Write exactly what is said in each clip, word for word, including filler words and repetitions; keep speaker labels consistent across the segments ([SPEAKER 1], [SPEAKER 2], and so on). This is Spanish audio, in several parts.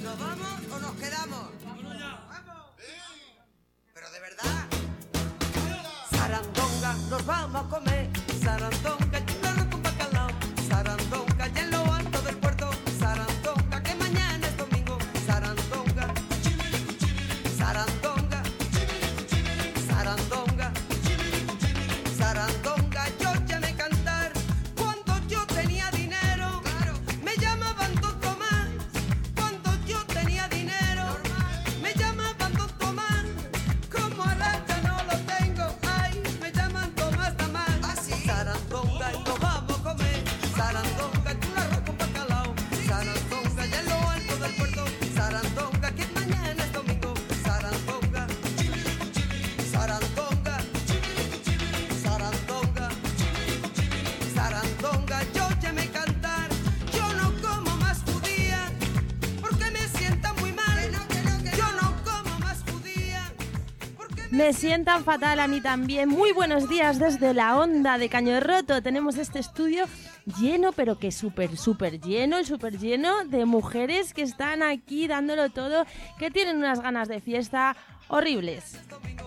[SPEAKER 1] ¿Nos vamos o nos quedamos? ¡Vámonos ya! ¡Vamos! Pero de verdad. Sarandonga, nos vamos a comer. Sarandonga, churrasco con bacalao. Sarandonga, ya en lo alto del puerto. Sarandonga, que mañana es domingo. Sarandonga, Sarandonga, Sarandonga, Sarandonga, yo ya me cantar. Cuando yo tenía dinero, me llamaban Don Tomás. Cuando yo tenía dinero, me llamaban Don Tomás. Como ahora ya no lo tengo, ay, me llaman Tomás Tamás. Sarandonga, y nos vamos a comer. Sarandonga, churrasco con bacalao. Sarandonga, ya en lo alto del puerto. Sarandonga, que mañana es domingo. Sarandonga, Sarandonga, Sarandonga, Sarandonga, yo ya me cantar. Yo no como más judía porque me sienta muy mal. Yo no como más judía porque me
[SPEAKER 2] Me sientan fatal a mí también. Muy buenos días desde la Onda de Caño Roto. Tenemos este estudio lleno, pero que súper, súper lleno, súper lleno de mujeres que están aquí dándolo todo, que tienen unas ganas de fiesta horribles.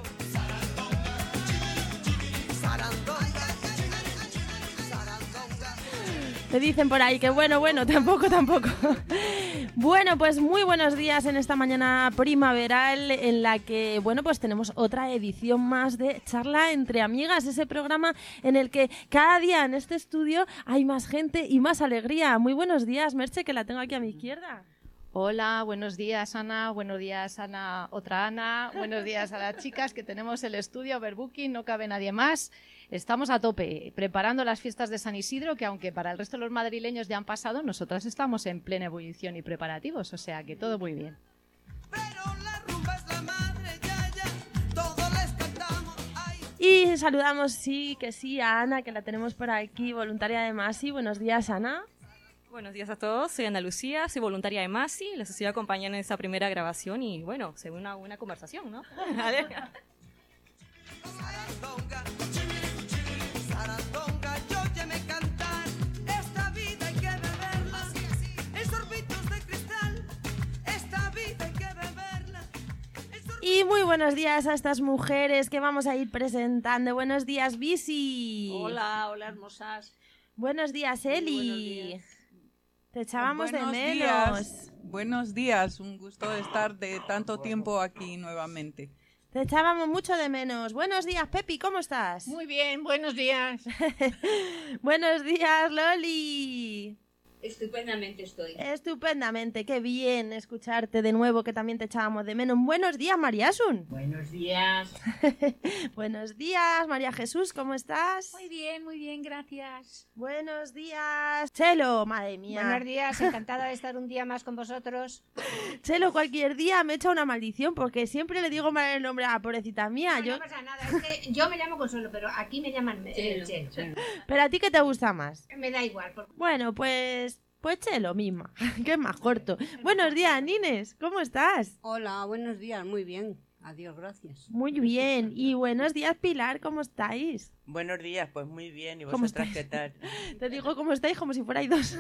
[SPEAKER 2] Te dicen por ahí que bueno, bueno, tampoco, tampoco. Bueno, pues muy buenos días en esta mañana primaveral en la que, bueno, pues tenemos otra edición más de Charla entre Amigas, ese programa en el que cada día en este estudio hay más gente y más alegría. Muy buenos días, Merche, que la tengo aquí a mi izquierda.
[SPEAKER 3] Hola, buenos días Ana, buenos días Ana, otra Ana, buenos días a las chicas que tenemos el estudio overbooking, no cabe nadie más. Estamos a tope, preparando las fiestas de San Isidro, que aunque para el resto de los madrileños ya han pasado, nosotras estamos en plena ebullición y preparativos, o sea que todo muy bien.
[SPEAKER 2] Y saludamos, sí, que sí, a Ana, que la tenemos por aquí, voluntaria de Masi. Buenos días, Ana.
[SPEAKER 4] Buenos días a todos, soy Ana Lucía, soy voluntaria de Masi, les estoy acompañando en esta primera grabación y bueno, se ve una buena conversación, ¿no?
[SPEAKER 1] Sarandonga, Sarandonga, yo ya me cantar. Esta vida hay que beberla, en sorbitos de cristal. Esta vida hay que beberla.
[SPEAKER 2] Y muy buenos días a estas mujeres que vamos a ir presentando. Buenos días, Bisi.
[SPEAKER 5] Hola, hola, hermosas.
[SPEAKER 2] Buenos días, Eli.
[SPEAKER 5] Muy buenos días.
[SPEAKER 2] Te echábamos
[SPEAKER 6] Buenos
[SPEAKER 2] de menos.
[SPEAKER 6] días. Buenos días, un gusto de estar de tanto tiempo aquí nuevamente.
[SPEAKER 2] Te echábamos mucho de menos. Buenos días, Pepi, ¿cómo estás?
[SPEAKER 5] Muy bien, buenos días.
[SPEAKER 2] Buenos días, Loli.
[SPEAKER 7] Estupendamente estoy.
[SPEAKER 2] Estupendamente, qué bien escucharte de nuevo, que también te echábamos de menos. Buenos días, Mariasun.
[SPEAKER 7] Buenos días.
[SPEAKER 2] Buenos días, María Jesús, ¿cómo estás?
[SPEAKER 8] Muy bien, muy bien, gracias.
[SPEAKER 2] Buenos días, Chelo, madre mía.
[SPEAKER 8] Buenos días, encantada de estar un día más con vosotros.
[SPEAKER 2] Chelo, cualquier día me echa una maldición porque siempre le digo mal el nombre a la pobrecita mía.
[SPEAKER 8] No,
[SPEAKER 2] yo...
[SPEAKER 8] no pasa nada, es que yo me llamo Consuelo, pero aquí me llaman eh, Chelo. Chelo.
[SPEAKER 2] Pero a ti, ¿qué te gusta más?
[SPEAKER 8] Me da igual. Porque...
[SPEAKER 2] Bueno, pues... Pues Chelo misma, que es más corto. Buenos días, Nines, ¿cómo estás?
[SPEAKER 9] Hola, buenos días, muy bien. Adiós, gracias.
[SPEAKER 2] Muy bien. Y buenos días, Pilar, ¿cómo estáis?
[SPEAKER 10] Buenos días, pues muy bien. ¿Y
[SPEAKER 2] ¿Cómo
[SPEAKER 10] vosotras
[SPEAKER 2] estáis?
[SPEAKER 10] qué tal?
[SPEAKER 2] Te digo cómo estáis como si fuerais dos.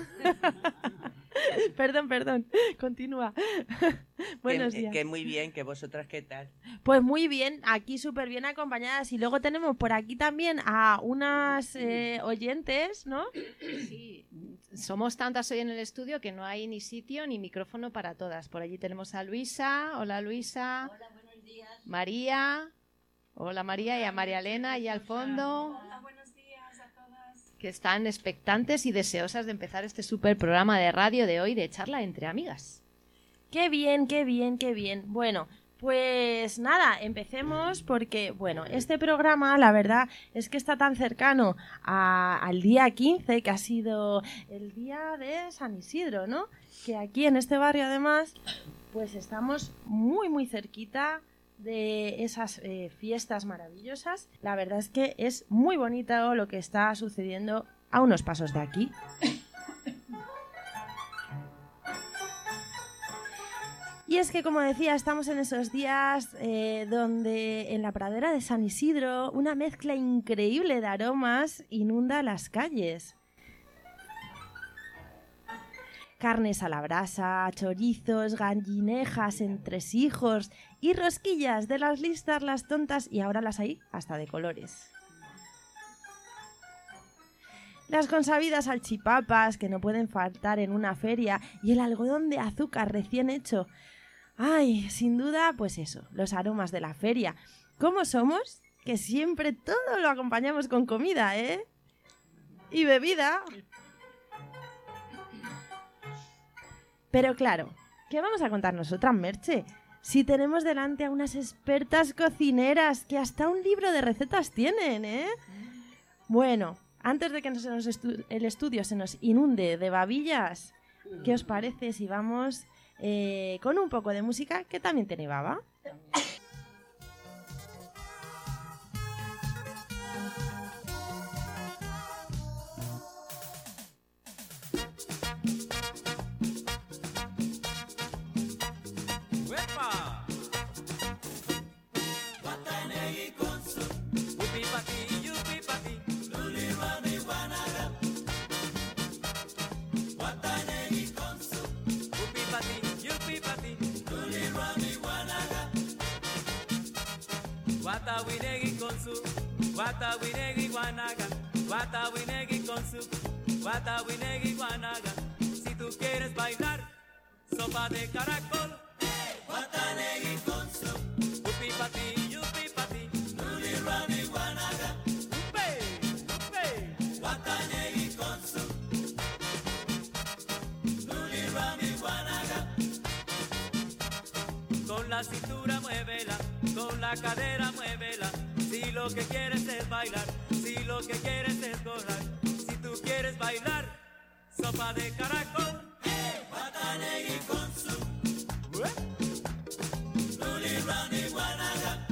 [SPEAKER 2] Perdón, perdón. Continúa. Buenos
[SPEAKER 10] que,
[SPEAKER 2] días.
[SPEAKER 10] Que muy bien, que vosotras qué tal.
[SPEAKER 2] Pues muy bien, aquí súper bien acompañadas. Y luego tenemos por aquí también a unas eh, oyentes, ¿no?
[SPEAKER 3] Sí, somos tantas hoy en el estudio que no hay ni sitio ni micrófono para todas. Por allí tenemos a Luisa. Hola, Luisa.
[SPEAKER 7] Hola, buenos días.
[SPEAKER 3] María. Hola, María, y a María Elena y al fondo.
[SPEAKER 7] Hola, buenos días a todas.
[SPEAKER 3] Que están expectantes y deseosas de empezar este súper programa de radio de hoy de Charla entre Amigas.
[SPEAKER 2] Qué bien, qué bien, qué bien. Bueno, pues nada, empecemos porque, bueno, este programa la verdad es que está tan cercano a, al día quince, que ha sido el día de San Isidro, ¿no? Que aquí en este barrio además, pues estamos muy, muy cerquita de esas eh, fiestas maravillosas. La verdad es que es muy bonito lo que está sucediendo a unos pasos de aquí. Y es que, como decía, estamos en esos días eh, donde en la pradera de San Isidro una mezcla increíble de aromas inunda las calles. carnes a la brasa, chorizos, gallinejas, entresijos y rosquillas de las listas, las tontas y ahora las hay hasta de colores. Las consabidas salchipapas que no pueden faltar en una feria y el algodón de azúcar recién hecho. Ay, sin duda, pues eso, los aromas de la feria. ¿Cómo somos? Que siempre todo lo acompañamos con comida, ¿eh? Y bebida. Pero claro, ¿qué vamos a contar nosotras, Merche? Si tenemos delante a unas expertas cocineras que hasta un libro de recetas tienen, ¿eh? Bueno, antes de que nos, nos estu- el estudio se nos inunde de babillas, ¿qué os parece si vamos eh, con un poco de música que también tiene baba?
[SPEAKER 11] Wata winegi konsu, wata winegi guanaga, wata winegi konsu, wata winegi guanaga. Si tú quieres bailar, sopa de caracol, wata negi konsu, upi pati, yupi pati, nuli rani guanaga, upe, upe, wata negi konsu, nuli rani guanaga. Con la cintura muévela, con la cadera muévela, si lo que quieres es bailar, si lo que quieres es gozar, si tú quieres bailar, sopa de caracol, hey, watanegi konsu, nuli rani guanaga.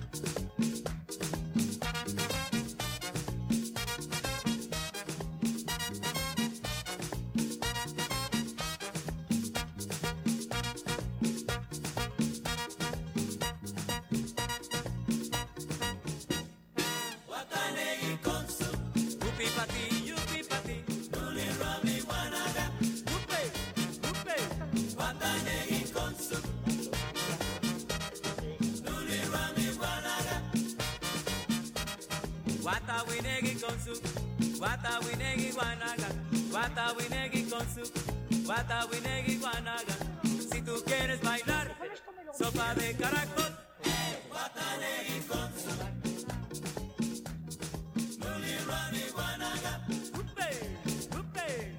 [SPEAKER 11] Wata winegi konsu, wata winegi guanaga, wata winegi konsu, wata winegi guanaga. Si tú quieres bailar, sopa de caracol, wata negi konsu, nuli rani guanaga, upe, upe.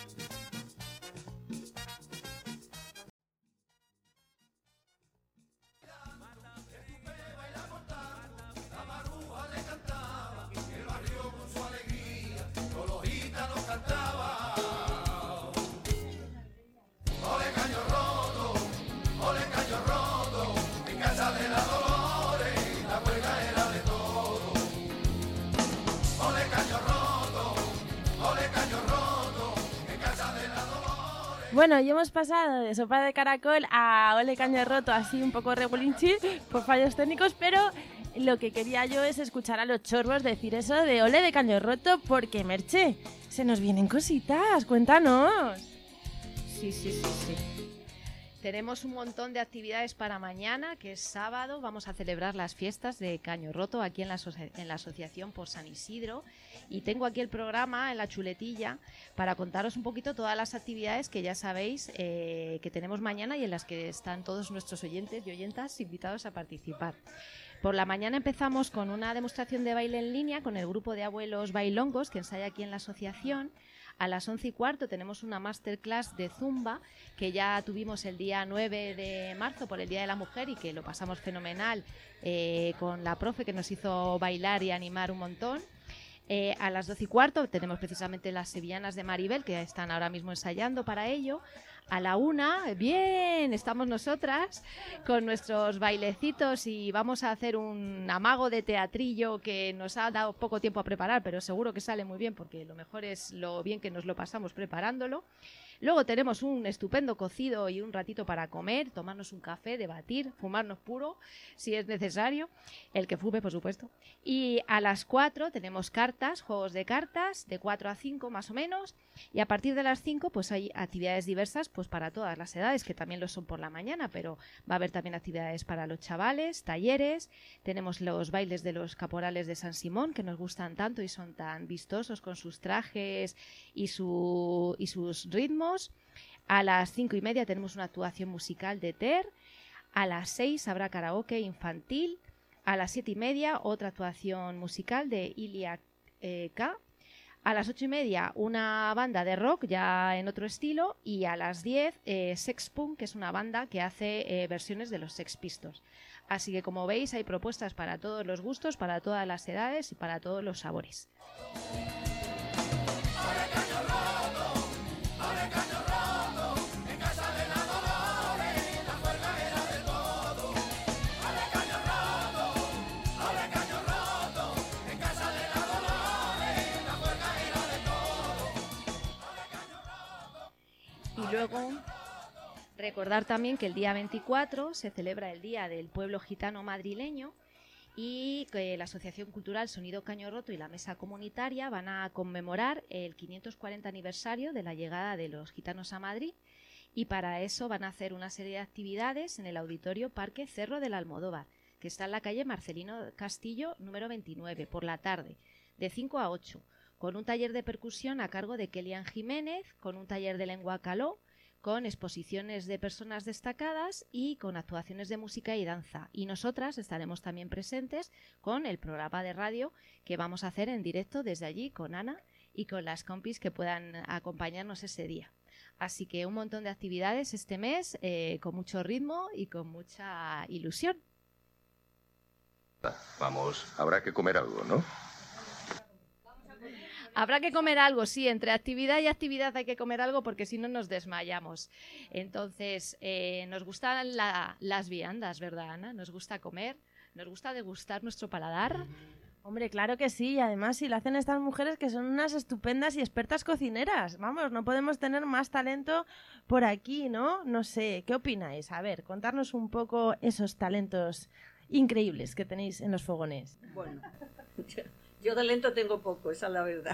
[SPEAKER 2] Bueno, y hemos pasado de sopa de caracol a ole caño roto, así un poco regulinchi por fallos técnicos, pero lo que quería yo es escuchar a los chorbos decir eso de ole de caño roto, porque, Merche, se nos vienen cositas, cuéntanos.
[SPEAKER 3] Sí, sí, sí, sí. Tenemos un montón de actividades para mañana, que es sábado. Vamos a celebrar las fiestas de Caño Roto aquí en la, aso- en la Asociación por San Isidro. Y tengo aquí el programa en la chuletilla para contaros un poquito todas las actividades que ya sabéis eh, que tenemos mañana y en las que están todos nuestros oyentes y oyentas invitados a participar. Por la mañana empezamos con una demostración de baile en línea con el grupo de abuelos bailongos que ensaya aquí en la asociación. A las once y cuarto tenemos una masterclass de Zumba que ya tuvimos el día nueve de marzo por el Día de la Mujer y que lo pasamos fenomenal eh, con la profe que nos hizo bailar y animar un montón. Eh, a las doce y cuarto tenemos precisamente las sevillanas de Maribel que están ahora mismo ensayando para ello. A la una, bien, estamos nosotras con nuestros bailecitos y vamos a hacer un amago de teatrillo que nos ha dado poco tiempo a preparar, pero seguro que sale muy bien porque lo mejor es lo bien que nos lo pasamos preparándolo. Luego tenemos un estupendo cocido y un ratito para comer, tomarnos un café, debatir, fumarnos puro, si es necesario, el que fume, por supuesto. Y a las cuatro tenemos cartas, juegos de cartas, de cuatro a cinco más o menos, y a partir de las cinco pues hay actividades diversas pues para todas las edades, que también lo son por la mañana, pero va a haber también actividades para los chavales, talleres, tenemos los bailes de los caporales de San Simón, que nos gustan tanto y son tan vistosos con sus trajes y, su, y sus ritmos. A las cinco y media tenemos una actuación musical de Ter. A las seis habrá karaoke infantil. A las siete y media otra actuación musical de Ilia eh, K. A las ocho y media una banda de rock ya en otro estilo. Y a las diez eh, Sex Punk, que es una banda que hace eh, versiones de los Sex Pistols. Así que como veis hay propuestas para todos los gustos, para todas las edades y para todos los sabores. Y luego recordar también que el día veinticuatro se celebra el Día del Pueblo Gitano Madrileño y que la Asociación Cultural Sonido Caño Roto y la Mesa Comunitaria van a conmemorar el quinientos cuarenta aniversario de la llegada de los gitanos a Madrid, y para eso van a hacer una serie de actividades en el Auditorio Parque Cerro del Almodóvar, que está en la calle Marcelino Castillo número veintinueve, por la tarde, de cinco a ocho. Con un taller de percusión a cargo de Kelian Jiménez, con un taller de lengua caló, con exposiciones de personas destacadas y con actuaciones de música y danza. Y nosotras estaremos también presentes con el programa de radio que vamos a hacer en directo desde allí con Ana y con las compis que puedan acompañarnos ese día. Así que un montón de actividades este mes, eh, con mucho ritmo y con mucha ilusión.
[SPEAKER 12] Vamos, habrá que comer algo, ¿no?
[SPEAKER 3] Habrá que comer algo, sí, entre actividad y actividad hay que comer algo porque si no nos desmayamos. Entonces, eh, nos gustan la, las viandas, ¿verdad, Ana? Nos gusta comer, nos gusta degustar nuestro paladar.
[SPEAKER 2] Hombre, claro que sí, y además si lo hacen estas mujeres que son unas estupendas y expertas cocineras. Vamos, no podemos tener más talento por aquí, ¿no? No sé, ¿qué opináis? A ver, contarnos un poco esos talentos increíbles que tenéis en los fogones.
[SPEAKER 5] Bueno, yo, yo talento tengo poco, esa es la verdad.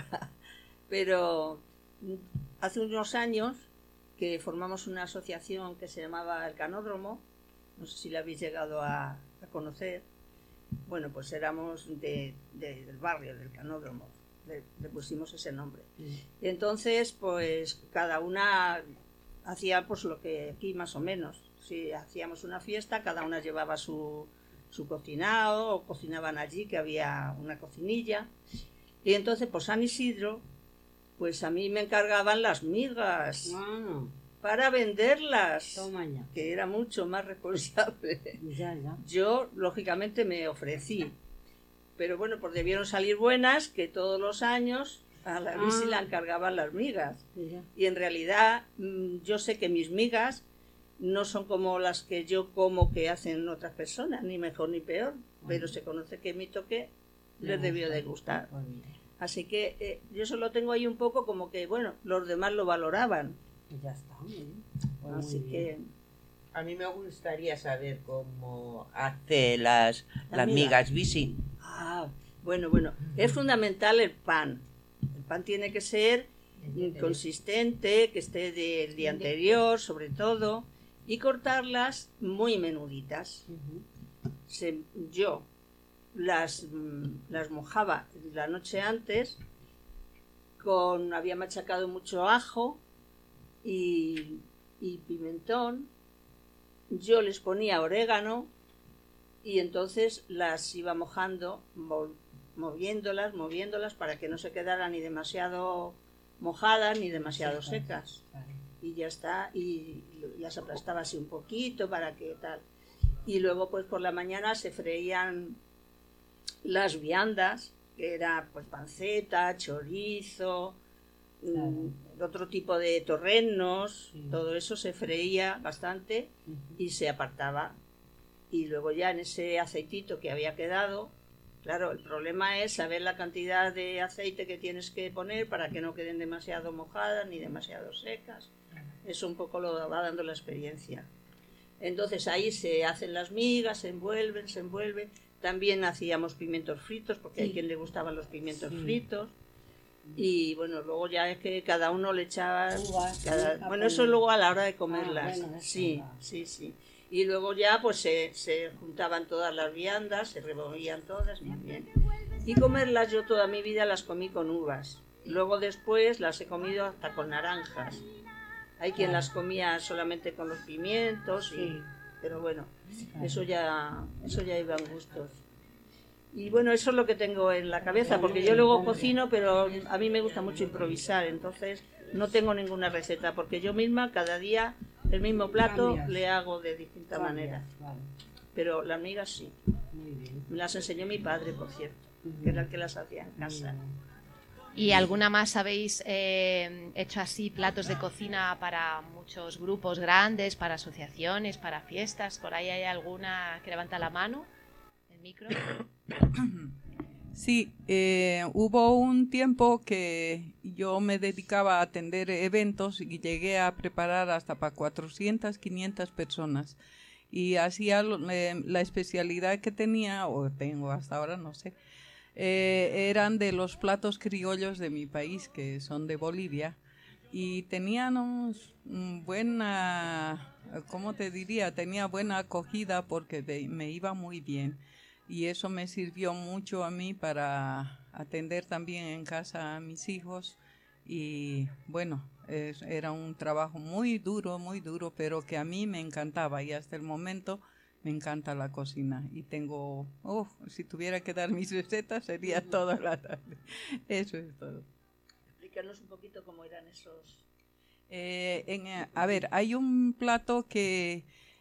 [SPEAKER 5] Pero hace unos años que formamos una asociación que se llamaba El Canódromo, no sé si la habéis llegado a, a conocer. Bueno, pues éramos de, de, del barrio, del Canódromo, le, le pusimos ese nombre. Y entonces, pues cada una hacía pues lo que aquí más o menos. Si hacíamos una fiesta, cada una llevaba su, su cocinado, o cocinaban allí, que había una cocinilla. Y entonces, pues San Isidro, pues a mí me encargaban las migas.
[SPEAKER 9] Bueno.
[SPEAKER 5] Para venderlas,
[SPEAKER 9] Toma ya.
[SPEAKER 5] que era mucho más responsable.
[SPEAKER 9] Ya, ya.
[SPEAKER 5] Yo, lógicamente, me ofrecí. Pero bueno, pues debieron salir buenas, que todos los años a la bici
[SPEAKER 9] Ah.
[SPEAKER 5] la encargaban las migas.
[SPEAKER 9] Ya.
[SPEAKER 5] Y en realidad, mm, yo sé que mis migas no son como las que yo como que hacen otras personas, ni mejor ni peor. Pero se conoce que mi toque les debió de gustar. Así que eh, yo solo tengo ahí un poco como que, bueno, los demás lo valoraban.
[SPEAKER 9] Ya está, muy bien. Pues
[SPEAKER 5] Así
[SPEAKER 9] muy
[SPEAKER 5] que...
[SPEAKER 9] bien.
[SPEAKER 10] A mí me gustaría saber cómo hace las,
[SPEAKER 5] La
[SPEAKER 10] las
[SPEAKER 5] miga.
[SPEAKER 10] migas bici.
[SPEAKER 5] Ah, bueno, bueno. Es fundamental el pan. El pan tiene que ser mm, consistente, que esté del día anterior, sobre todo, y cortarlas muy menuditas. Se- yo las, mm, las mojaba la noche antes, con había machacado mucho ajo y, y pimentón. Yo les ponía orégano y entonces las iba mojando, mo- moviéndolas, moviéndolas para que no se quedaran ni demasiado mojadas ni demasiado secas. Y ya está, y las aplastaba así un poquito para que tal. Y luego pues por la mañana se freían las viandas, que era pues panceta, chorizo, mm, otro tipo de torrenos, todo eso se freía bastante y se apartaba. Y luego ya en ese aceitito que había quedado, claro, el problema es saber la cantidad de aceite que tienes que poner para que no queden demasiado mojadas ni demasiado secas. Eso un poco lo va dando la experiencia. Entonces ahí se hacen las migas, se envuelven, se envuelven. También hacíamos pimientos fritos, porque sí. hay quien le gustaban los pimientos sí. fritos. Y bueno, luego ya es que cada uno le echaba... Uvas, cada... sí, bueno, eso luego a la hora de comerlas. Ah, bueno, sí, sí, sí. Y luego ya pues se, se juntaban todas las viandas, se removían todas, muy bien. Y comerlas yo toda mi vida las comí con uvas. Luego después las he comido hasta con naranjas. Hay quien las comía solamente con los pimientos, y, sí. pero bueno, eso ya, eso ya iban gustos. Y bueno, eso es lo que tengo en la cabeza, porque yo luego cocino, pero a mí me gusta mucho improvisar, entonces no tengo ninguna receta, porque yo misma cada día el mismo plato le hago de distinta manera. Pero las migas sí. Me las enseñó mi padre, por cierto, que era el que las hacía en casa.
[SPEAKER 3] ¿Y alguna más habéis eh, hecho así platos de cocina para muchos grupos grandes, para asociaciones, para fiestas? ¿Por ahí hay alguna que levanta la mano? ¿El micro?
[SPEAKER 6] Sí, eh, hubo un tiempo que yo me dedicaba a atender eventos y llegué a preparar hasta para cuatrocientas, quinientas personas. Y hacía eh, la especialidad que tenía, o tengo hasta ahora, no sé, Eh, eran de los platos criollos de mi país, que son de Bolivia, y tenían un, buena, ¿cómo te diría? Tenía buena acogida porque de, me iba muy bien, y eso me sirvió mucho a mí para atender también en casa a mis hijos, y bueno, es, era un trabajo muy duro, muy duro, pero que a mí me encantaba, y hasta el momento me encanta la cocina y tengo, oh, si tuviera que dar mis recetas sería toda la tarde. Eso es todo.
[SPEAKER 5] Explícanos un poquito cómo eran esos.
[SPEAKER 6] Eh, en, a ver, hay un plato que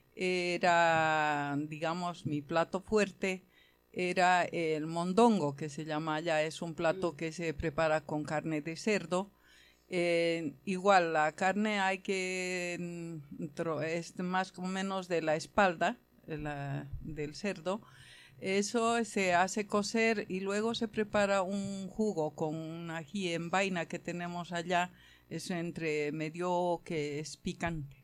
[SPEAKER 6] era, digamos, mi plato fuerte, era el mondongo, que se llama allá. Es un plato mm. que se prepara con carne de cerdo. Eh, igual, la carne hay que, es más o menos de la espalda, La, del cerdo. Eso se hace cocer y luego se prepara un jugo con un ají en vaina que tenemos allá, es entre medio que es picante.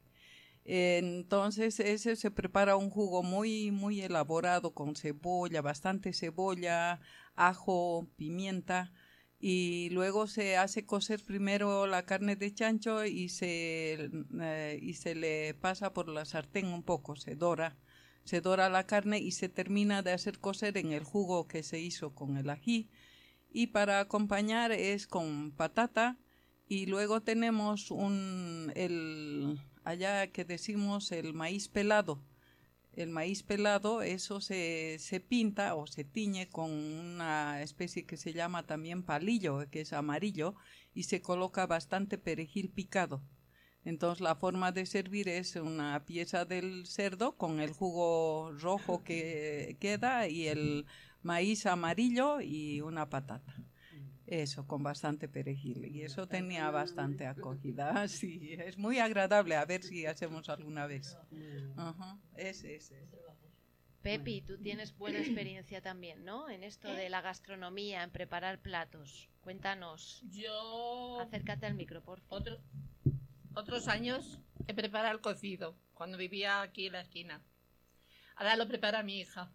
[SPEAKER 6] Entonces ese se prepara un jugo muy muy elaborado con cebolla, bastante cebolla, ajo, pimienta, y luego se hace cocer primero la carne de chancho y se, eh, y se le pasa por la sartén un poco, se dora. Se dora la carne y se termina de hacer cocer en el jugo que se hizo con el ají. Y para acompañar es con patata. Y luego tenemos un, el, allá que decimos el maíz pelado. El maíz pelado, eso se, se pinta o se tiñe con una especie que se llama también palillo, que es amarillo, y se coloca bastante perejil picado. Entonces la forma de servir es una pieza del cerdo con el jugo rojo que queda y el maíz amarillo y una patata. Eso, con bastante perejil. Y eso tenía bastante acogida. Sí, es muy agradable. A ver si hacemos alguna vez. Uh-huh. Ese, ese.
[SPEAKER 3] Pepi, tú tienes buena experiencia también, ¿no? En esto de la gastronomía, en preparar platos. Cuéntanos.
[SPEAKER 13] Yo...
[SPEAKER 3] Acércate al micro, por favor.
[SPEAKER 13] Otro... Otros años he preparado el cocido, cuando vivía aquí en la esquina. Ahora lo prepara mi hija.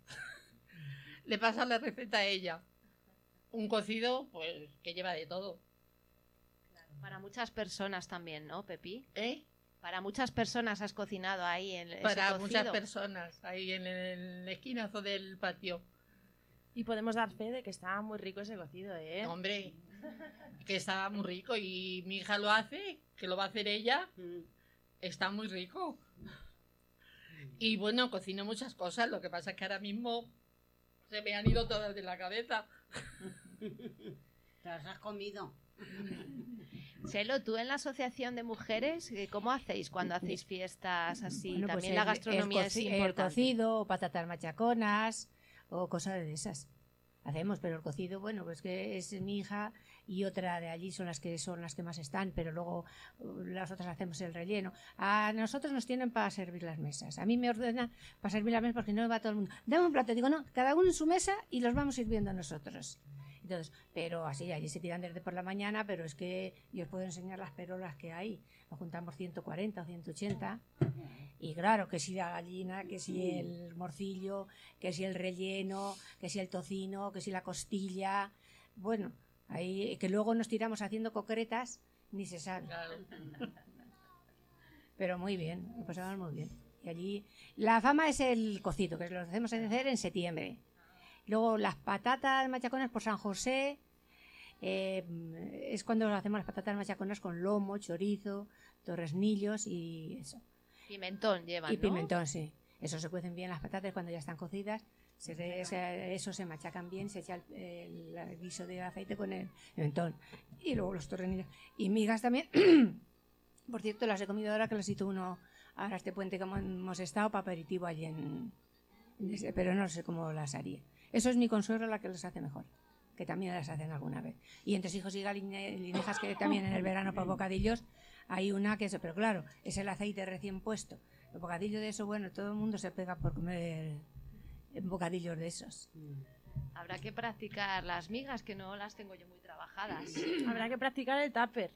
[SPEAKER 13] Le pasa la receta a ella. Un cocido, pues, que lleva de todo.
[SPEAKER 3] Claro, para muchas personas también, ¿no, Pepi?
[SPEAKER 13] ¿Eh?
[SPEAKER 3] Para muchas personas has cocinado ahí en ese
[SPEAKER 13] Para
[SPEAKER 3] cocido.
[SPEAKER 13] muchas personas, ahí en el esquinazo del patio.
[SPEAKER 2] Y podemos dar fe de que estaba muy rico ese cocido, ¿eh?
[SPEAKER 13] Hombre, que estaba muy rico y mi hija lo hace, que lo va a hacer ella, está muy rico. Y bueno, cocino muchas cosas, lo que pasa es que ahora mismo se me han ido todas de la cabeza.
[SPEAKER 9] ¿Te las has comido?
[SPEAKER 3] Chelo, tú en la asociación de mujeres, ¿cómo hacéis cuando hacéis fiestas así?
[SPEAKER 14] Bueno,
[SPEAKER 3] También
[SPEAKER 14] pues
[SPEAKER 3] la
[SPEAKER 14] el,
[SPEAKER 3] gastronomía
[SPEAKER 14] el
[SPEAKER 3] es
[SPEAKER 14] coci-
[SPEAKER 3] importante.
[SPEAKER 14] El cocido, o patatas machaconas, o cosas de esas. Hacemos, pero el cocido, bueno, pues que es mi hija y otra de allí son las que son las que más están, pero luego uh, las otras hacemos el relleno. A nosotros nos tienen para servir las mesas. A mí me ordenan para servir las mesas porque no va todo el mundo. Dame un plato, digo, no, cada uno en su mesa y los vamos sirviendo nosotros. Entonces, pero así, allí se tiran desde por la mañana, pero es que yo os puedo enseñar las perolas que hay. Nos juntamos ciento cuarenta o ciento ochenta y claro, que si la gallina, que si el morcillo, que si el relleno, que si el tocino, que si la costilla. Bueno, ahí que luego nos tiramos haciendo concretas, ni se sabe. Pero muy bien, lo pasamos muy bien. Y allí la fama es el cocido, que lo hacemos hacer en septiembre. Luego las patatas machaconas por San José, eh, es cuando hacemos las patatas machaconas con lomo, chorizo, torresnillos y eso.
[SPEAKER 3] Pimentón llevan,
[SPEAKER 14] Y
[SPEAKER 3] ¿no?
[SPEAKER 14] pimentón, sí. Eso se cuecen bien las patatas cuando ya están cocidas. Se, se, eso se machacan bien, se echa el, el guiso de aceite con el pimentón. Y luego los torrenillos. Y migas también. Por cierto, las he comido ahora que las hizo uno ahora este puente que hemos estado para aperitivo allí en, en ese, pero no sé cómo las haría. Eso es mi consuegro la que las hace mejor, que también las hacen alguna vez. Y entre hijos y galinejas, que también en el verano para bocadillos hay una que eso, pero claro, es el aceite recién puesto. El bocadillo de eso, bueno, todo el mundo se pega por comer bocadillos de esos.
[SPEAKER 3] Habrá que practicar las migas, que no las tengo yo muy trabajadas.
[SPEAKER 2] Habrá que practicar el tupper.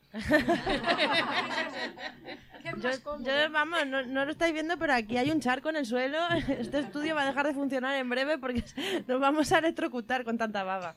[SPEAKER 2] yo, yo, vamos, no, no lo estáis viendo, pero aquí hay un charco en el suelo. Este estudio va a dejar de funcionar en breve porque nos vamos a electrocutar con tanta baba.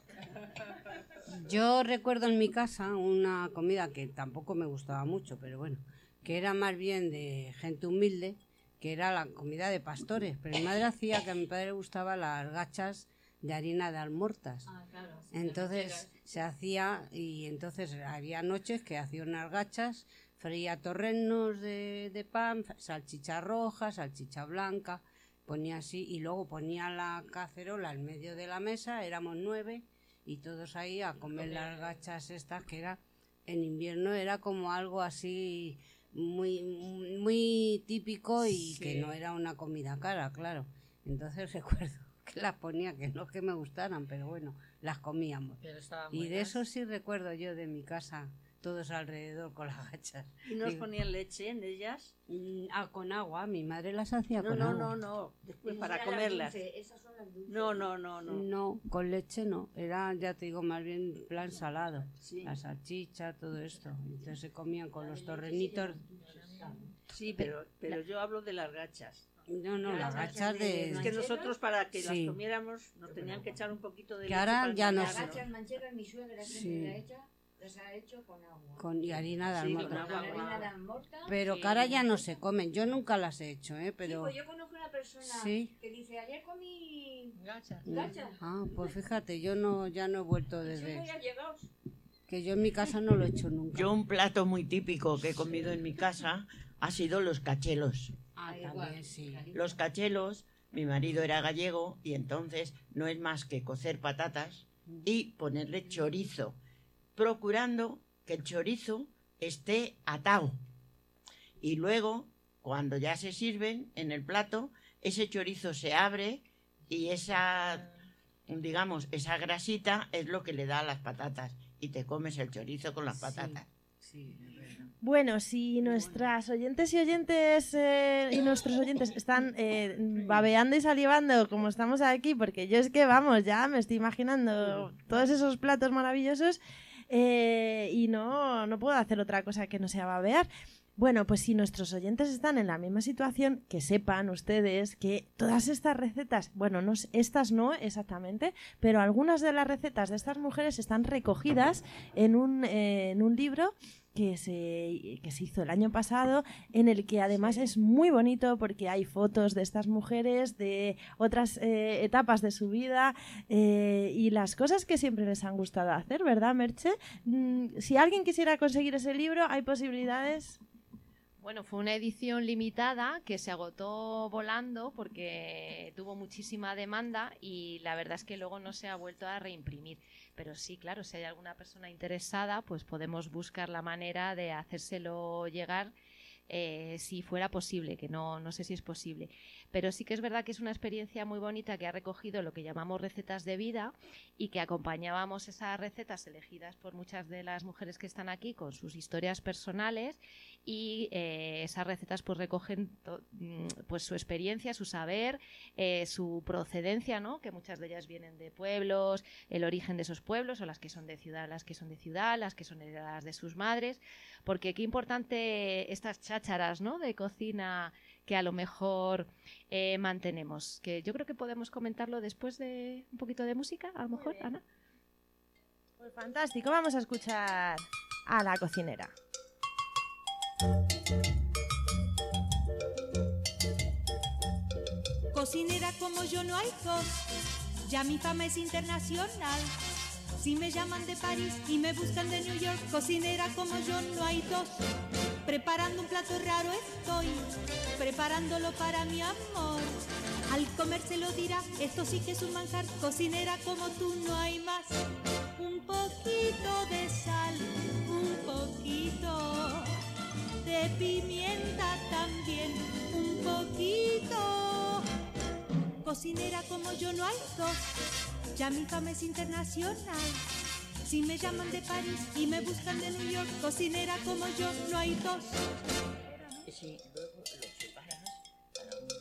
[SPEAKER 9] Yo recuerdo en mi casa una comida que tampoco me gustaba mucho, pero bueno, que era más bien de gente humilde, que era la comida de pastores. Pero mi madre hacía que a mi padre le gustaban las gachas de harina de almortas.
[SPEAKER 7] Ah, claro, sí,
[SPEAKER 9] entonces se hacía, y entonces había noches que hacía unas gachas, freía torrenos de, de pan, salchicha roja, salchicha blanca, ponía así, y luego ponía la cacerola en medio de la mesa, éramos nueve, y todos ahí a comer las gachas estas, que era, en invierno era como algo así muy, muy típico y sí, que no era una comida cara, claro. Entonces recuerdo que las ponía, que no es que me gustaran, pero bueno, las comíamos. Y de eso sí recuerdo yo de mi casa, todos alrededor con las gachas.
[SPEAKER 5] ¿Y no os ponían leche en ellas?
[SPEAKER 9] Mm, ah, con agua, mi madre las hacía
[SPEAKER 5] no,
[SPEAKER 9] con
[SPEAKER 5] no,
[SPEAKER 9] agua.
[SPEAKER 5] No, no, no, después para comerlas.
[SPEAKER 8] Esas son las dulces.
[SPEAKER 5] No, no, no, no.
[SPEAKER 9] No, con leche no, era, ya te digo, más bien plan salado.
[SPEAKER 5] Sí.
[SPEAKER 9] La salchicha, todo esto. Entonces se comían con los torrenitos.
[SPEAKER 5] Sí, pero, pero yo hablo de las gachas.
[SPEAKER 9] No, no, las gachas de...
[SPEAKER 5] Es que nosotros para que
[SPEAKER 9] sí,
[SPEAKER 5] las comiéramos nos tenían que echar un poquito de
[SPEAKER 9] que
[SPEAKER 5] leche.
[SPEAKER 9] ahora ya no
[SPEAKER 8] Las
[SPEAKER 9] sé.
[SPEAKER 8] gachas manchegas, mi suegra
[SPEAKER 9] Sí.
[SPEAKER 8] siempre la hecha, las ha hecho con agua.
[SPEAKER 9] Con, y harina de
[SPEAKER 5] Sí,
[SPEAKER 9] almorta.
[SPEAKER 5] con agua,
[SPEAKER 8] Con harina de almorta.
[SPEAKER 9] Pero que ahora ya no se comen. Yo nunca las he hecho, ¿eh? Pero...
[SPEAKER 8] Sí, pues yo conozco una persona
[SPEAKER 9] Sí.
[SPEAKER 8] que dice, ayer comí
[SPEAKER 13] gachas.
[SPEAKER 8] gachas.
[SPEAKER 9] Ah, pues fíjate, yo no ya no he vuelto
[SPEAKER 8] Sí,
[SPEAKER 9] desde...
[SPEAKER 8] muy allegados.
[SPEAKER 9] Que yo en mi casa no lo he hecho nunca.
[SPEAKER 10] Yo un plato muy típico que he comido en mi casa ha sido los cachelos.
[SPEAKER 9] Ah, también, sí.
[SPEAKER 10] Los cachelos, mi marido era gallego y entonces no es más que cocer patatas y ponerle chorizo, procurando que el chorizo esté atado. Y luego, cuando ya se sirven en el plato, ese chorizo se abre y esa, digamos, esa grasita es lo que le da a las patatas y te comes el chorizo con las patatas.
[SPEAKER 9] Sí, sí,
[SPEAKER 2] bueno, si nuestras oyentes y oyentes eh, y nuestros oyentes están eh, babeando y salivando como estamos aquí, porque yo es que, vamos, ya me estoy imaginando todos esos platos maravillosos eh, y no, no puedo hacer otra cosa que no sea babear. Bueno, pues si nuestros oyentes están en la misma situación, que sepan ustedes que todas estas recetas, bueno, no, estas no exactamente, pero algunas de las recetas de estas mujeres están recogidas en un, eh, en un libro que se, que se hizo el año pasado, en el que además es muy bonito porque hay fotos de estas mujeres, de otras eh, etapas de su vida eh, y las cosas que siempre les han gustado hacer, ¿verdad, Merche? Mm, si alguien quisiera conseguir ese libro, ¿hay posibilidades?
[SPEAKER 3] Bueno, fue una edición limitada que se agotó volando porque tuvo muchísima demanda y la verdad es que luego no se ha vuelto a reimprimir. Pero sí, claro, si hay alguna persona interesada, pues podemos buscar la manera de hacérselo llegar eh, si fuera posible, que no, no sé si es posible. Pero sí que es verdad que es una experiencia muy bonita que ha recogido lo que llamamos recetas de vida y que acompañábamos esas recetas elegidas por muchas de las mujeres que están aquí con sus historias personales y eh, esas recetas pues recogen to, pues su experiencia, su saber, eh, su procedencia, ¿no? Que muchas de ellas vienen de pueblos, el origen de esos pueblos, o las que son de ciudad, las que son de ciudad, las que son heredadas de sus madres, porque qué importante estas chácharas, ¿no? De cocina que a lo mejor eh, mantenemos, que yo creo que podemos comentarlo después de un poquito de música, a lo mejor, Ana.
[SPEAKER 2] Pues fantástico, vamos a escuchar a la cocinera.
[SPEAKER 15] Cocinera como yo no hay dos, ya mi fama es internacional. Si me llaman de París y me buscan de New York, cocinera como yo no hay dos. Preparando un plato raro estoy, preparándolo para mi amor. Al comer se lo dirá, esto sí que es un manjar, cocinera como tú no hay más. Un poquito de sal, un poquito de pimienta también, un poquito. Cocinera como yo no hay dos, ya mi fama es internacional. Si me llaman de París y me buscan de New York, cocinera como yo no hay dos.
[SPEAKER 10] Sí, luego lo separas, cada uno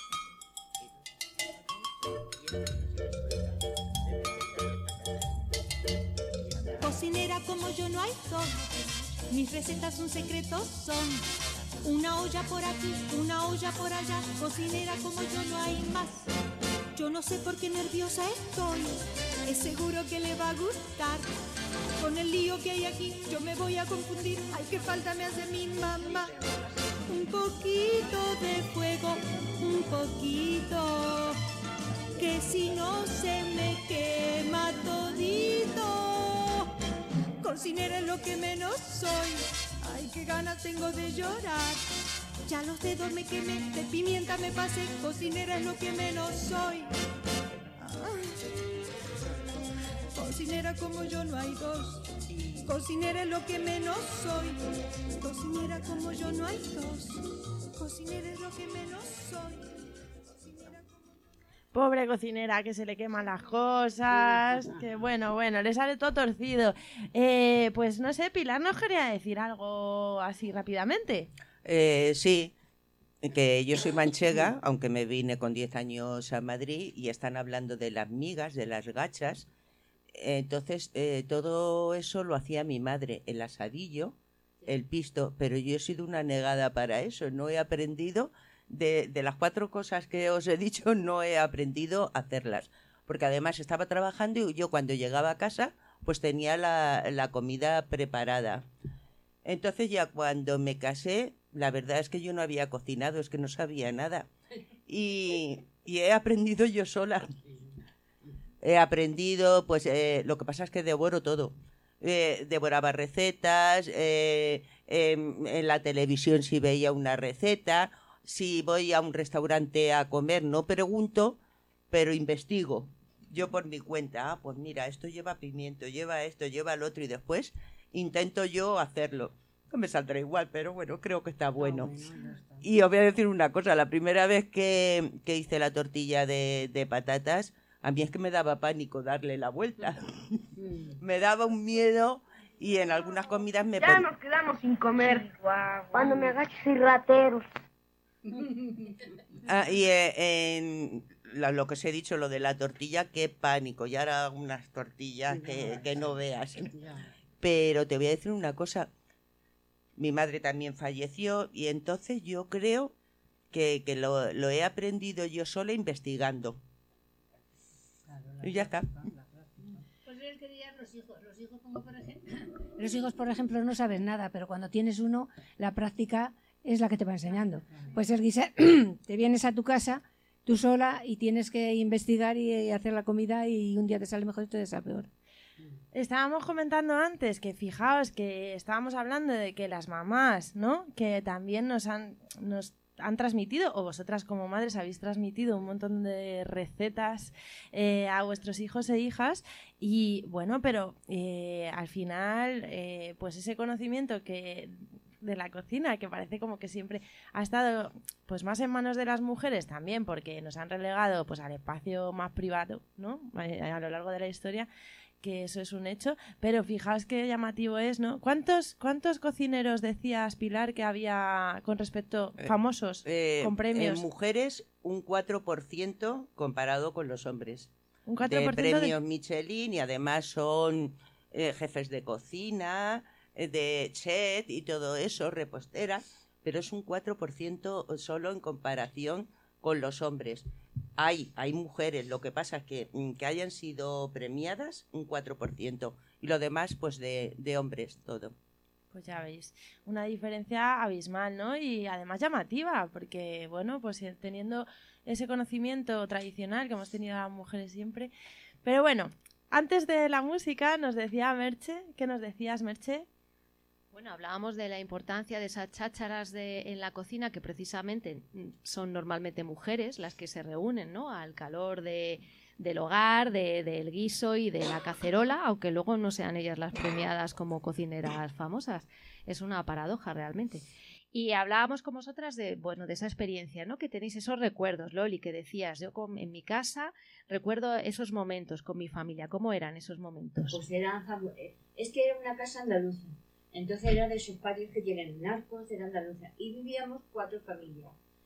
[SPEAKER 10] le
[SPEAKER 15] Cocinera como yo no hay dos, mis recetas un secreto son. Una olla por aquí, una olla por allá, cocinera como yo no hay más. Yo no sé por qué nerviosa estoy, es seguro que le va a gustar. Con el lío que hay aquí yo me voy a confundir, ay qué falta me hace mi mamá. Un poquito de fuego, un poquito, que si no se me quema todito. Cocinera es lo que menos soy, ay qué ganas tengo de llorar. Ya los dedos me quemé, de pimienta me pasé, cocinera es lo que menos soy. Ay. Cocinera como yo no hay dos, cocinera es lo que menos soy. Cocinera como yo no hay dos, cocinera es lo que menos soy.
[SPEAKER 2] Pobre cocinera, que se le queman las cosas, que bueno, bueno, le sale todo torcido. Eh, pues no sé, Pilar nos quería decir algo así rápidamente.
[SPEAKER 16] Eh, sí, que yo soy manchega, aunque me vine con diez años a Madrid y están hablando de las migas, de las gachas. Entonces, eh, todo eso lo hacía mi madre, el asadillo, el pisto, pero yo he sido una negada para eso, no he aprendido, de, de las cuatro cosas que os he dicho, no he aprendido a hacerlas, porque además estaba trabajando y yo cuando llegaba a casa, pues tenía la, la comida preparada. Entonces ya cuando me casé, la verdad es que yo no había cocinado, es que no sabía nada, y, y he aprendido yo sola. He aprendido, pues eh, lo que pasa es que devoro todo. Eh, devoraba recetas, eh, eh, en la televisión si veía una receta, si voy a un restaurante a comer no pregunto, pero investigo. Yo por mi cuenta, ah, pues mira, esto lleva pimiento, lleva esto, lleva lo otro y después intento yo hacerlo. No me saldrá igual, pero bueno, creo que está bueno. Y os voy a decir una cosa, la primera vez que, que hice la tortilla de, de patatas, a mí es que me daba pánico darle la vuelta. Me daba un miedo y en algunas comidas me...
[SPEAKER 17] Ya nos quedamos sin comer. Cuando me agaches soy ratero.
[SPEAKER 16] Ah, y eh, en la, lo que os he dicho, lo de la tortilla, qué pánico. Y ahora unas tortillas que, que no veas. Pero te voy a decir una cosa. Mi madre también falleció y entonces yo creo que, que lo, lo he aprendido yo sola investigando. Y ya está.
[SPEAKER 14] Pues es que dirían los hijos. Los hijos, como por ejemplo, los hijos, por ejemplo, no saben nada, pero cuando tienes uno, la práctica es la que te va enseñando. Pues el guisar, te vienes a tu casa, tú sola, y tienes que investigar y, y hacer la comida, y un día te sale mejor y otro día te sale peor.
[SPEAKER 2] Estábamos comentando antes que fijaos que estábamos hablando de que las mamás, ¿no? Que también nos han... Nos han transmitido, o vosotras como madres habéis transmitido un montón de recetas eh, a vuestros hijos e hijas, y bueno, pero eh, al final eh, pues ese conocimiento que de la cocina, que parece como que siempre ha estado pues más en manos de las mujeres también, porque nos han relegado pues al espacio más privado, ¿no? A, a lo largo de la historia, que eso es un hecho, pero fijaos qué llamativo es, ¿no? ¿Cuántos, cuántos cocineros decías, Pilar, que había con respecto famosos,
[SPEAKER 16] Eh,
[SPEAKER 2] con premios?
[SPEAKER 16] En mujeres, un cuatro por ciento comparado con los hombres.
[SPEAKER 2] Un cuatro por ciento
[SPEAKER 16] de
[SPEAKER 2] de-
[SPEAKER 16] premios Michelin, y además son eh, jefes de cocina, eh, de chef y todo eso, repostera, pero es un cuatro por ciento solo en comparación con los hombres. Hay, hay mujeres, lo que pasa es que, mm, que hayan sido premiadas, un cuatro por ciento, y lo demás, pues de, de hombres, todo.
[SPEAKER 2] Pues ya veis, una diferencia abismal, ¿no? Y además llamativa, porque, bueno, pues eh, teniendo ese conocimiento tradicional que hemos tenido las mujeres siempre. Pero bueno, antes de la música nos decía Merche, ¿qué nos decías, Merche?
[SPEAKER 3] Bueno, hablábamos de la importancia de esas chácharas de, en la cocina, que precisamente mm, son normalmente mujeres las que se reúnen, ¿no? Al calor de, del hogar, de, del guiso y de la cacerola, aunque luego no sean ellas las premiadas como cocineras famosas. Es una paradoja realmente. Y hablábamos con vosotras de, bueno, de esa experiencia, ¿no? Que tenéis esos recuerdos, Loli, que decías. Yo con, en mi casa recuerdo esos momentos con mi familia. ¿Cómo eran esos momentos?
[SPEAKER 7] Pues eran fabu- es que era una casa andaluza. Entonces era de esos patios que tienen narcos, era andaluza. Y vivíamos cuatro familias.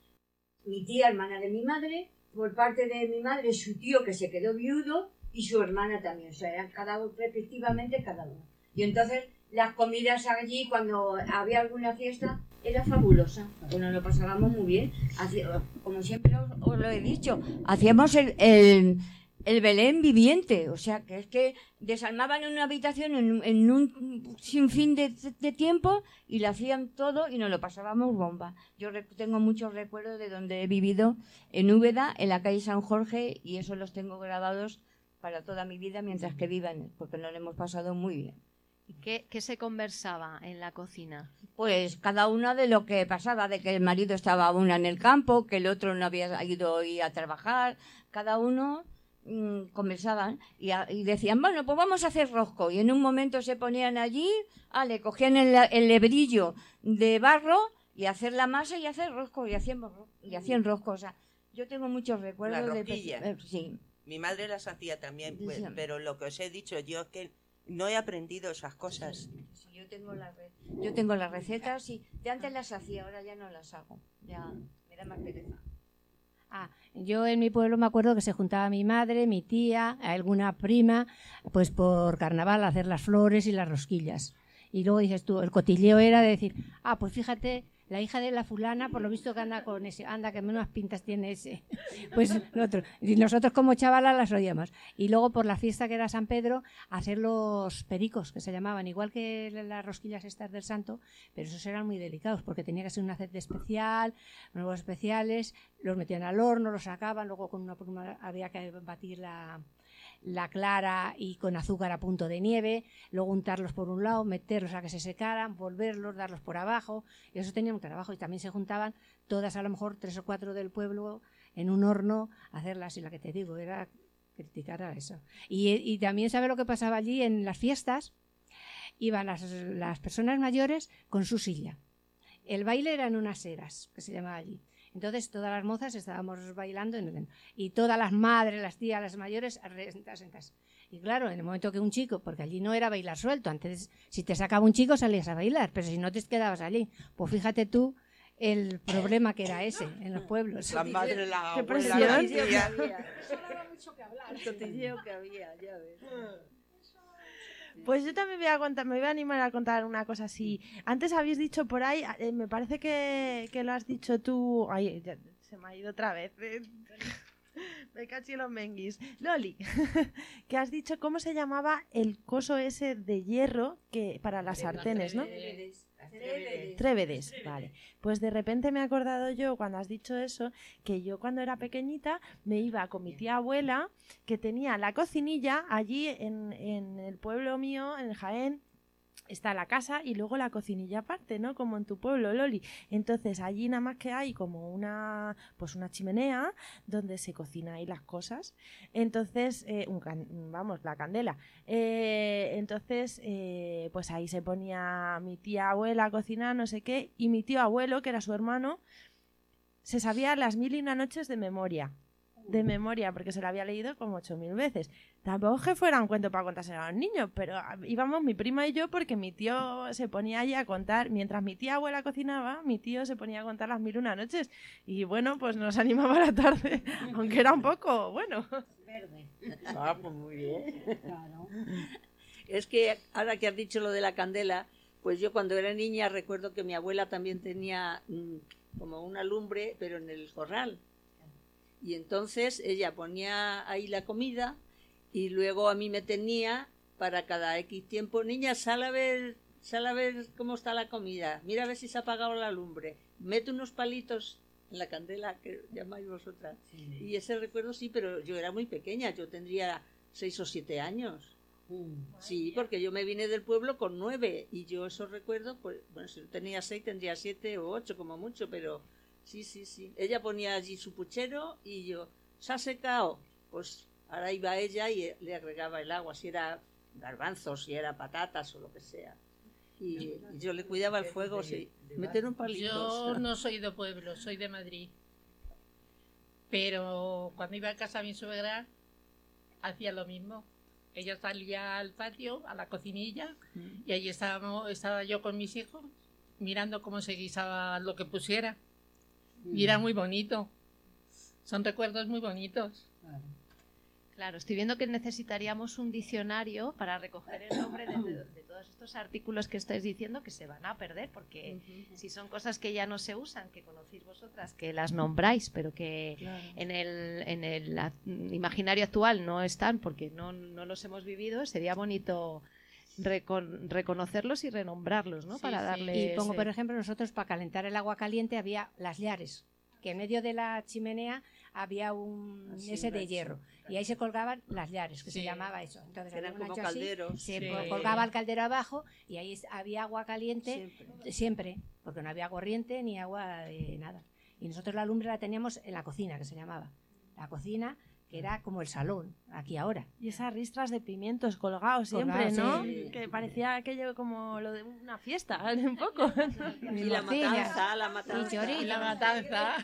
[SPEAKER 7] Mi tía, hermana de mi madre, por parte de mi madre, su tío que se quedó viudo y su hermana también. O sea, eran cada uno, respectivamente cada uno. Y entonces las comidas allí, cuando había alguna fiesta, era fabulosa. Bueno, lo pasábamos muy bien. Hacía- como siempre os, os lo he dicho, hacíamos el, el, el Belén viviente. O sea, que es que desarmaban en una habitación en, en un sinfín de, de tiempo y lo hacían todo y nos lo pasábamos bomba. Yo rec- tengo muchos recuerdos de donde he vivido en Úbeda, en la calle San Jorge, y eso los tengo grabados para toda mi vida mientras que vivan, porque nos lo hemos pasado muy bien.
[SPEAKER 3] ¿Y qué, qué se conversaba en la cocina?
[SPEAKER 7] Pues cada una de lo que pasaba, de que el marido estaba una en el campo, que el otro no había ido hoy a trabajar, cada uno mmm, conversaban y, a- y decían, bueno, pues vamos a hacer rosco. Y en un momento se ponían allí, ah, le cogían el, el lebrillo de barro y hacer la masa y hacer rosco, y hacían, ro- y hacían rosco. O sea, yo tengo muchos recuerdos
[SPEAKER 16] Las
[SPEAKER 7] de...
[SPEAKER 16] rosquillas.
[SPEAKER 7] eh, sí.
[SPEAKER 16] Mi madre las hacía también, pues,
[SPEAKER 7] Sí.
[SPEAKER 16] pero lo que os he dicho yo es que no he aprendido esas cosas.
[SPEAKER 7] Sí, yo tengo las re- yo tengo las recetas y de antes las hacía, ahora ya no las hago. Ya me da más pereza.
[SPEAKER 14] Ah, yo en mi pueblo me acuerdo que se juntaba mi madre, mi tía, alguna prima, pues por carnaval a hacer las flores y las rosquillas. Y luego dices tú, el cotilleo era de decir, ah, pues fíjate, la hija de la fulana, por lo visto que anda con ese, anda, que menos pintas tiene ese. Pues nosotros, y nosotros como chavalas las oíamos. Y luego por la fiesta que era San Pedro, hacer los pericos, que se llamaban, igual que las rosquillas estas del santo, pero esos eran muy delicados, porque tenía que ser un aceite especial, unos huevos especiales, los metían al horno, los sacaban, luego con una pluma había que batir la... la clara y con azúcar a punto de nieve, luego untarlos por un lado, meterlos a que se secaran, volverlos, darlos por abajo, y eso tenía un trabajo. Y también se juntaban todas, a lo mejor tres o cuatro del pueblo, en un horno, a hacerlas, y la que te digo, era criticar a eso. Y, y también sabe lo que pasaba allí en las fiestas, iban las, las personas mayores con su silla. El baile era en unas eras, que se llamaba allí. Entonces todas las mozas estábamos bailando en el, y todas las madres, las tías, las mayores sentadas en casa. Y claro, en el momento que un chico, porque allí no era bailar suelto, antes si te sacaba un chico salías a bailar, pero si no te quedabas allí, pues fíjate tú el problema que era ese en los pueblos.
[SPEAKER 5] La madre, la
[SPEAKER 2] Qué
[SPEAKER 5] abuela,
[SPEAKER 2] presión.
[SPEAKER 5] la
[SPEAKER 2] Qué
[SPEAKER 5] tía.
[SPEAKER 7] Eso daba mucho que hablar.
[SPEAKER 5] El cotilleo que había, ya ves.
[SPEAKER 2] Pues yo también voy a contar, me voy a animar a contar una cosa así. Antes habéis dicho por ahí, eh, me parece que, que lo has dicho tú. Ay, ya, se me ha ido otra vez. eh. Me caché los menguis. Loli, que has dicho cómo se llamaba el coso ese de hierro que para las sartenes, ¿no?
[SPEAKER 7] Trévedes.
[SPEAKER 2] Trévedes, vale. Pues de repente me he acordado yo, cuando has dicho eso, que yo cuando era pequeñita me iba con mi tía abuela, que tenía la cocinilla allí en, en el pueblo mío, en Jaén. Está la casa y luego la cocinilla aparte, ¿no? Como en tu pueblo, Loli. Entonces allí nada más que hay como una, pues una chimenea donde se cocina ahí las cosas. Entonces, eh, un can- vamos, la candela. Eh, entonces, eh, pues ahí se ponía mi tía abuela a cocinar, no sé qué, y mi tío abuelo, que era su hermano, se sabía las mil y una noches de memoria. de memoria porque se lo había leído como ocho mil veces. Tampoco es que fuera un cuento para contárselo a los niños, pero íbamos mi prima y yo porque mi tío se ponía allí a contar, mientras mi tía abuela cocinaba, mi tío se ponía a contar las mil una noches y bueno, pues nos animaba la tarde, aunque era un poco, bueno.
[SPEAKER 5] Verde. Ah, pues muy bien. Claro. Es que ahora que has dicho lo de la candela, pues yo cuando era niña recuerdo que mi abuela también tenía mmm, como una lumbre, pero en el corral. Y entonces ella ponía ahí la comida y luego a mí me tenía para cada X tiempo, niña, sal a ver, sal a ver cómo está la comida, mira a ver si se ha apagado la lumbre, mete unos palitos en la candela que llamáis vosotras. Sí. Y ese recuerdo sí, pero yo era muy pequeña, yo tendría seis o siete años. Mm. Sí, porque yo me vine del pueblo con nueve y yo esos recuerdos, pues, bueno, si yo tenía seis tendría siete o ocho como mucho, pero sí, sí, sí. Ella ponía allí su puchero y yo, ¿se ha secado? Pues ahora iba ella y le agregaba el agua, si era garbanzos, si era patatas o lo que sea. Y, y yo le cuidaba el fuego, sí, meter un palito.
[SPEAKER 13] Yo no soy de pueblo, soy de Madrid. Pero cuando iba a casa de mi suegra, hacía lo mismo. Ella salía al patio, a la cocinilla, mm. y allí estábamos, estaba yo con mis hijos, mirando cómo se guisaba lo que pusiera. Mm. Y era muy bonito. Son recuerdos muy bonitos.
[SPEAKER 3] Claro. Claro, estoy viendo que necesitaríamos un diccionario para recoger el nombre de, de, de todos estos artículos que estáis diciendo que se van a perder, porque uh-huh. si son cosas que ya no se usan, que conocéis vosotras, que las nombráis, pero que claro. en el, en el a, imaginario actual no están porque no, no los hemos vivido, sería bonito recon, reconocerlos y renombrarlos, ¿no? Sí, para darle
[SPEAKER 14] sí. Y pongo,
[SPEAKER 3] ese...
[SPEAKER 14] por ejemplo, nosotros para calentar el agua caliente había las llares, que en medio de la chimenea había un así, ese de hierro y ahí se colgaban las llares, que sí. se llamaba eso. Entonces
[SPEAKER 5] eran como calderos.
[SPEAKER 14] Así, se
[SPEAKER 5] sí.
[SPEAKER 14] colgaba el caldero abajo y ahí había agua caliente siempre. siempre, porque no había corriente ni agua de nada. Y nosotros la lumbre la teníamos en la cocina, que se llamaba. La cocina, que era como el salón, aquí ahora.
[SPEAKER 2] Y esas ristras de pimientos colgados siempre,
[SPEAKER 14] colgados,
[SPEAKER 2] ¿no?
[SPEAKER 14] Sí.
[SPEAKER 2] Que parecía aquello como lo de una fiesta, un poco.
[SPEAKER 5] Y la matanza, la matanza.
[SPEAKER 13] Y la matanza.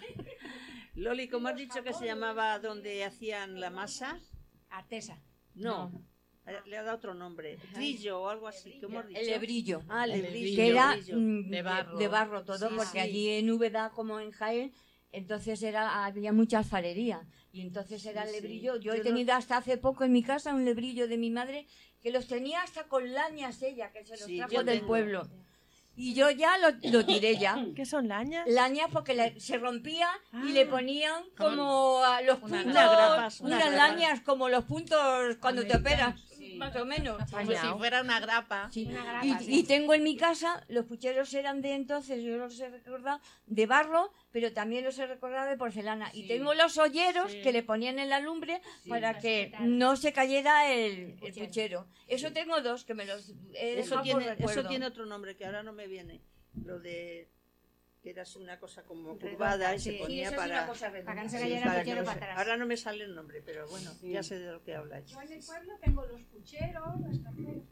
[SPEAKER 5] Loli, ¿cómo has dicho que se llamaba donde hacían la masa?
[SPEAKER 14] Artesa.
[SPEAKER 5] No, no. Le ha dado otro nombre. Trillo o algo así. ¿Cómo has dicho?
[SPEAKER 18] El lebrillo.
[SPEAKER 5] Ah, el lebrillo.
[SPEAKER 18] Que era
[SPEAKER 5] lebrillo.
[SPEAKER 18] De, barro. de barro todo, sí, porque sí. allí en Úbeda, como en Jaén, entonces era había mucha alfarería. Y entonces era sí, el lebrillo. Yo, Yo he tenido no... hasta hace poco en mi casa un lebrillo de mi madre que los tenía hasta con lañas ella, que se los sí, trajo del tengo. pueblo. Y yo ya lo, lo tiré ya.
[SPEAKER 2] ¿Qué son lañas?
[SPEAKER 18] Lañas porque le, se rompía ah, y le ponían como a los puntos,
[SPEAKER 5] una grapas,
[SPEAKER 18] unas
[SPEAKER 5] una
[SPEAKER 18] lañas como los puntos cuando te operas, sí. más o menos.
[SPEAKER 13] Como si fuera una grapa.
[SPEAKER 18] Sí.
[SPEAKER 13] Una grapa
[SPEAKER 18] y,
[SPEAKER 13] sí.
[SPEAKER 18] y tengo en mi casa, los pucheros eran de entonces, yo los he recordado, de barro, pero también los he recordado de porcelana. Sí. Y tengo los olleros sí. que le ponían en la lumbre sí, para que no se cayera el, el puchero. Eso sí. tengo dos, que me los he
[SPEAKER 5] eso tiene, eso tiene otro nombre que ahora no me viene. Lo de que era una cosa como curvada y se ponía
[SPEAKER 14] sí,
[SPEAKER 5] para,
[SPEAKER 14] cosa para que no se
[SPEAKER 5] sí,
[SPEAKER 14] cayera
[SPEAKER 5] para
[SPEAKER 14] el puchero
[SPEAKER 5] no
[SPEAKER 14] para
[SPEAKER 5] se,
[SPEAKER 14] atrás.
[SPEAKER 5] ahora no me sale el nombre, pero bueno, sí. ya sé de lo que habláis.
[SPEAKER 19] Yo en el pueblo tengo los pucheros, las cazuelas.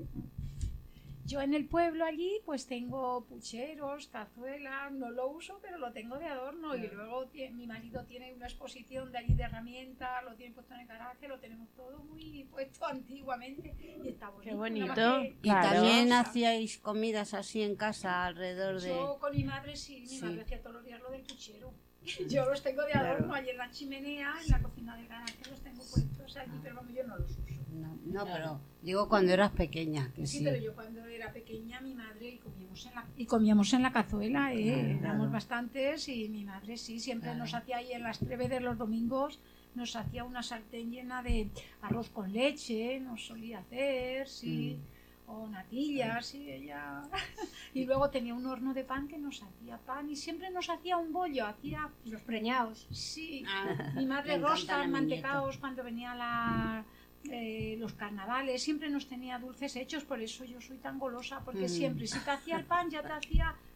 [SPEAKER 19] Yo en el pueblo allí pues tengo pucheros, cazuelas, no lo uso, pero lo tengo de adorno. Y luego tiene, mi marido tiene una exposición de allí de herramientas, lo tiene puesto en el garaje, lo tenemos todo muy puesto antiguamente y está bonito.
[SPEAKER 2] Qué bonito.
[SPEAKER 9] Que, y claro. también hacíais comidas así en casa alrededor de...
[SPEAKER 19] Yo con mi madre sí, mi sí. madre hacía todos los días lo del puchero. Yo los tengo de adorno claro. allí en la chimenea, en la cocina del garaje los tengo puestos allí, pero vamos, yo no los uso.
[SPEAKER 9] No, no claro. pero digo cuando eras pequeña. Que sí,
[SPEAKER 19] sí, pero yo cuando era pequeña, mi madre, y comíamos en la, y comíamos en la cazuela, eh, claro, éramos claro. bastantes, y mi madre sí, siempre claro. nos hacía ahí en las treves los domingos, nos hacía una sartén llena de arroz con leche, nos solía hacer, sí. Mm. O natillas, sí, ella. Y luego tenía un horno de pan que nos hacía pan y siempre nos hacía un bollo, hacía
[SPEAKER 14] los preñados.
[SPEAKER 19] Sí, ah, mi madre roscas, mantecaos cuando venía la, eh, los carnavales, siempre nos tenía dulces hechos, por eso yo soy tan golosa, porque mm. siempre, si te hacía el pan, ya te hacía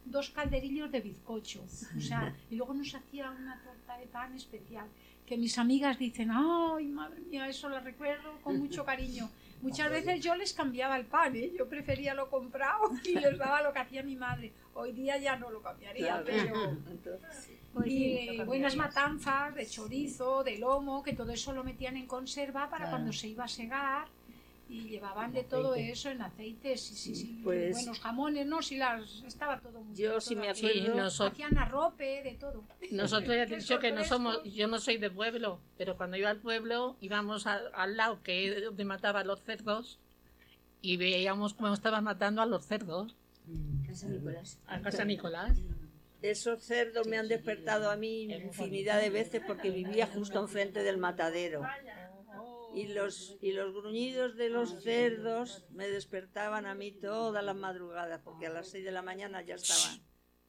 [SPEAKER 19] dos calderillos de bizcocho. O sea, y luego nos hacía una torta de pan especial, que mis amigas dicen, ay, madre mía, eso lo recuerdo con mucho cariño. Muchas veces yo les cambiaba el pan, ¿eh? Yo prefería lo comprado y les daba lo que hacía mi madre. Hoy día ya no lo cambiaría,
[SPEAKER 5] Claro.
[SPEAKER 19] pero...
[SPEAKER 5] Entonces,
[SPEAKER 19] Y
[SPEAKER 5] sí, lo
[SPEAKER 19] buenas
[SPEAKER 5] cambiarías.
[SPEAKER 19] matanzas de chorizo, de lomo, que todo eso lo metían en conserva para
[SPEAKER 5] Claro.
[SPEAKER 19] cuando se iba a segar, y llevaban de todo eso en aceite, sí, sí, sí,
[SPEAKER 5] Pues-
[SPEAKER 19] buenos jamones, no, sí, las, estaba todo muy
[SPEAKER 5] Yo
[SPEAKER 19] todo
[SPEAKER 5] sí me
[SPEAKER 19] aquí.
[SPEAKER 5] acuerdo-
[SPEAKER 13] Sí, nosotros-
[SPEAKER 19] Hacían arrope, de todo.
[SPEAKER 13] Nosotros ya te he dicho que no
[SPEAKER 19] Quesos
[SPEAKER 13] somos,
[SPEAKER 19] frescos.
[SPEAKER 13] yo no soy de pueblo, pero cuando iba al pueblo íbamos al, al lado que es donde mataban los cerdos y veíamos cómo estaban matando a los cerdos.
[SPEAKER 18] Casa Nicolás.
[SPEAKER 13] A Casa Nicolás.
[SPEAKER 5] Esos cerdos me han despertado a mí infinidad de veces porque vivía justo enfrente del matadero. Y los, y los gruñidos de los cerdos me despertaban a mí todas las madrugadas, porque a las seis de la mañana ya estaban.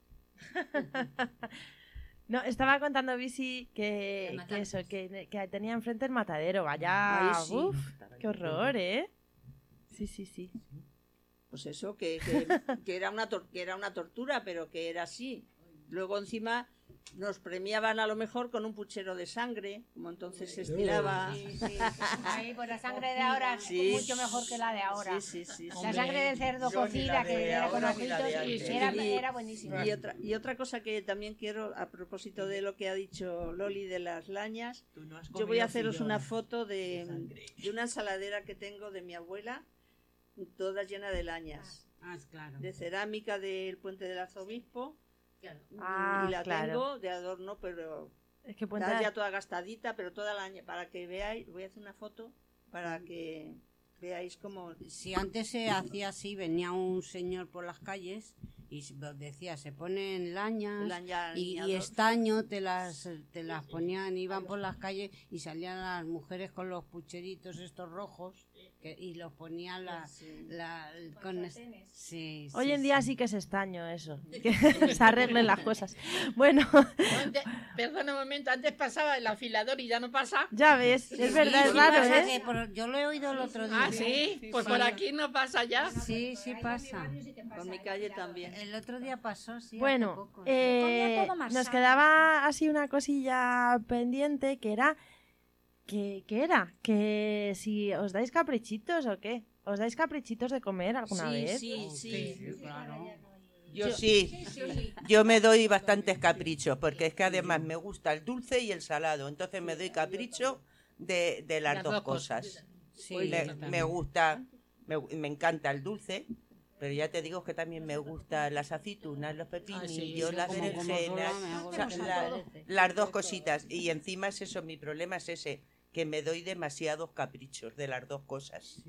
[SPEAKER 2] No, estaba contando Bisi que, que eso, que, que tenía enfrente el matadero. Vaya,
[SPEAKER 5] Ay, sí.
[SPEAKER 2] uf, qué horror, ¿eh? Sí, sí, sí.
[SPEAKER 5] Pues eso, que, que, que era una tor- que era una tortura, pero que era así. Luego encima nos premiaban a lo mejor con un puchero de sangre, como entonces se estiraba.
[SPEAKER 14] Sí, sí. Ay, pues la sangre de ahora es
[SPEAKER 5] Sí.
[SPEAKER 14] mucho mejor que la de ahora.
[SPEAKER 5] Sí, sí, sí,
[SPEAKER 14] La
[SPEAKER 5] sí.
[SPEAKER 14] sangre del cerdo
[SPEAKER 5] Yo ni
[SPEAKER 14] cocida
[SPEAKER 5] la de
[SPEAKER 14] que era con
[SPEAKER 5] ahora ni la de
[SPEAKER 14] ojitos
[SPEAKER 5] antes.
[SPEAKER 14] era,
[SPEAKER 5] Y-
[SPEAKER 14] era buenísima.
[SPEAKER 5] Y otra, y otra cosa que también quiero, a propósito de lo que ha dicho Loli de las lañas,
[SPEAKER 10] has
[SPEAKER 5] yo voy
[SPEAKER 10] comido
[SPEAKER 5] a haceros
[SPEAKER 10] fillón.
[SPEAKER 5] una foto de, de una ensaladera que tengo de mi abuela, toda llena de lañas.
[SPEAKER 9] Ah, claro.
[SPEAKER 5] De cerámica del Puente del Arzobispo.
[SPEAKER 2] Ah,
[SPEAKER 5] y la
[SPEAKER 2] claro.
[SPEAKER 5] tengo de adorno, pero
[SPEAKER 2] Es que Puente
[SPEAKER 5] está
[SPEAKER 2] de-
[SPEAKER 5] ya toda gastadita, pero toda la año, para que veáis, voy a hacer una foto para que veáis cómo...
[SPEAKER 9] Si antes se hacía así, venía un señor por las calles y se- decía, se ponen lañas
[SPEAKER 5] Laña-
[SPEAKER 9] y, y
[SPEAKER 5] lañador.
[SPEAKER 9] estaño, te las, te las ponían, iban por las calles y salían las mujeres con los pucheritos estos rojos que, y los ponían la, la, con es- sí,
[SPEAKER 2] Hoy
[SPEAKER 9] sí,
[SPEAKER 2] en día
[SPEAKER 9] sí.
[SPEAKER 2] sí que es estaño eso, que se arreglen las cosas. Bueno,
[SPEAKER 13] Antes- perdona un momento, antes pasaba el afilador y ya no pasa.
[SPEAKER 2] ya ves, es
[SPEAKER 9] Sí,
[SPEAKER 2] verdad,
[SPEAKER 9] sí
[SPEAKER 2] es raro,
[SPEAKER 9] pasa,
[SPEAKER 2] ¿eh?
[SPEAKER 9] que por- yo lo he oído el otro día.
[SPEAKER 13] Ah, sí, pues por aquí no pasa ya.
[SPEAKER 9] Sí, sí pasa.
[SPEAKER 5] Por mi calle también.
[SPEAKER 9] El otro día pasó, sí. hace
[SPEAKER 2] Bueno,
[SPEAKER 9] poco.
[SPEAKER 2] eh,
[SPEAKER 19] Comía todo más
[SPEAKER 2] nos
[SPEAKER 19] sano.
[SPEAKER 2] quedaba así una cosilla pendiente que era que, que era que si os dais caprichitos o qué, os dais caprichitos de comer alguna
[SPEAKER 5] Sí,
[SPEAKER 2] vez.
[SPEAKER 5] sí, sí.
[SPEAKER 9] claro.
[SPEAKER 16] Yo sí, yo me doy bastantes caprichos, porque es que además me gusta el dulce y el salado, entonces me doy capricho de, de las,
[SPEAKER 13] Las
[SPEAKER 16] dos
[SPEAKER 13] dos
[SPEAKER 16] cosas.
[SPEAKER 13] cosas.
[SPEAKER 9] Sí,
[SPEAKER 16] me,
[SPEAKER 9] yo también.
[SPEAKER 16] me gusta, me, me encanta el dulce, pero ya te digo que también me gustan las aceitunas, los pepinillos,
[SPEAKER 13] sí,
[SPEAKER 16] las
[SPEAKER 9] como- como
[SPEAKER 16] berenjenas,
[SPEAKER 9] sola, me
[SPEAKER 16] o sea,
[SPEAKER 9] gusta
[SPEAKER 16] la-
[SPEAKER 9] todo.
[SPEAKER 16] las dos cositas. Y encima es eso, mi problema es ese, que me doy demasiados caprichos de las dos cosas.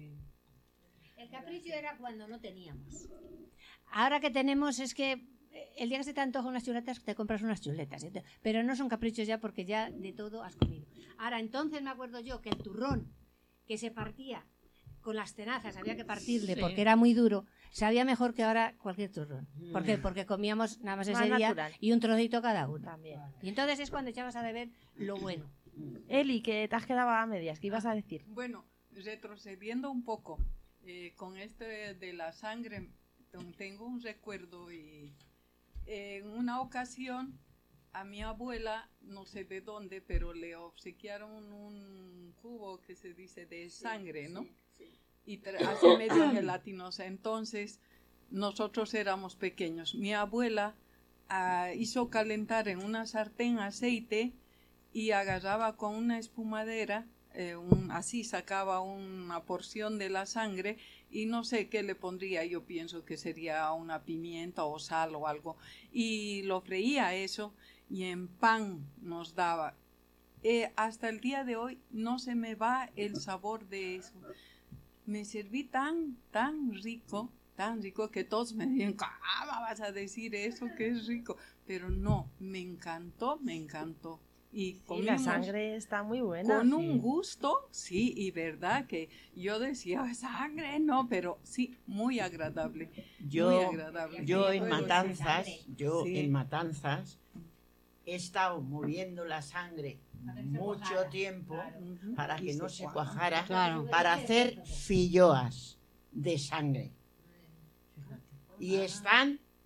[SPEAKER 14] El capricho era cuando no teníamos. Ahora que tenemos es que eh, el día que se te antoja unas chuletas, te compras unas chuletas. ¿eh? Pero no son caprichos ya porque ya de todo has comido. Ahora, entonces me acuerdo yo que el turrón que se partía con las tenazas, había que partirle
[SPEAKER 13] Sí.
[SPEAKER 14] porque era muy duro, sabía mejor que ahora cualquier turrón. ¿Por
[SPEAKER 9] Mm.
[SPEAKER 14] qué? Porque comíamos nada más
[SPEAKER 2] Más
[SPEAKER 14] ese día
[SPEAKER 2] natural.
[SPEAKER 14] y un trocito cada uno.
[SPEAKER 2] También.
[SPEAKER 14] Y entonces es cuando echabas a beber lo bueno.
[SPEAKER 2] Eli, que te has quedado a medias, ¿qué ibas a decir?
[SPEAKER 6] Bueno, retrocediendo un poco, eh, con esto de, de la sangre, ten- tengo un recuerdo y en una ocasión a mi abuela, no sé de dónde, pero le obsequiaron un cubo que se dice de sangre, ¿no? Y tra- así medio gelatinosa. Entonces, nosotros éramos pequeños. Mi abuela ah, hizo calentar en una sartén aceite y agarraba con una espumadera, eh, un- así sacaba una porción de la sangre y no sé qué le pondría, yo pienso que sería una pimienta o sal o algo, y lo freía eso y en pan nos daba. Eh, hasta el día de hoy no se me va el sabor de eso. Me serví tan, tan rico, tan rico que todos me dijeron, ¿cómo vas a decir eso que es rico? Pero no, me encantó, me encantó. Y
[SPEAKER 2] Sí, la
[SPEAKER 6] comimos
[SPEAKER 2] sangre está muy buena.
[SPEAKER 6] con un gusto, sí, y verdad que yo decía, sangre, no, pero sí, muy agradable. muy
[SPEAKER 10] Yo,
[SPEAKER 6] agradable.
[SPEAKER 10] yo
[SPEAKER 6] Sí,
[SPEAKER 10] en
[SPEAKER 6] puedo
[SPEAKER 10] Matanzas,
[SPEAKER 6] decir.
[SPEAKER 10] yo
[SPEAKER 6] Sí.
[SPEAKER 10] en Matanzas he estado moviendo la sangre mucho tiempo para que no se cuajara,
[SPEAKER 9] Claro.
[SPEAKER 10] para hacer filloas de sangre. Y están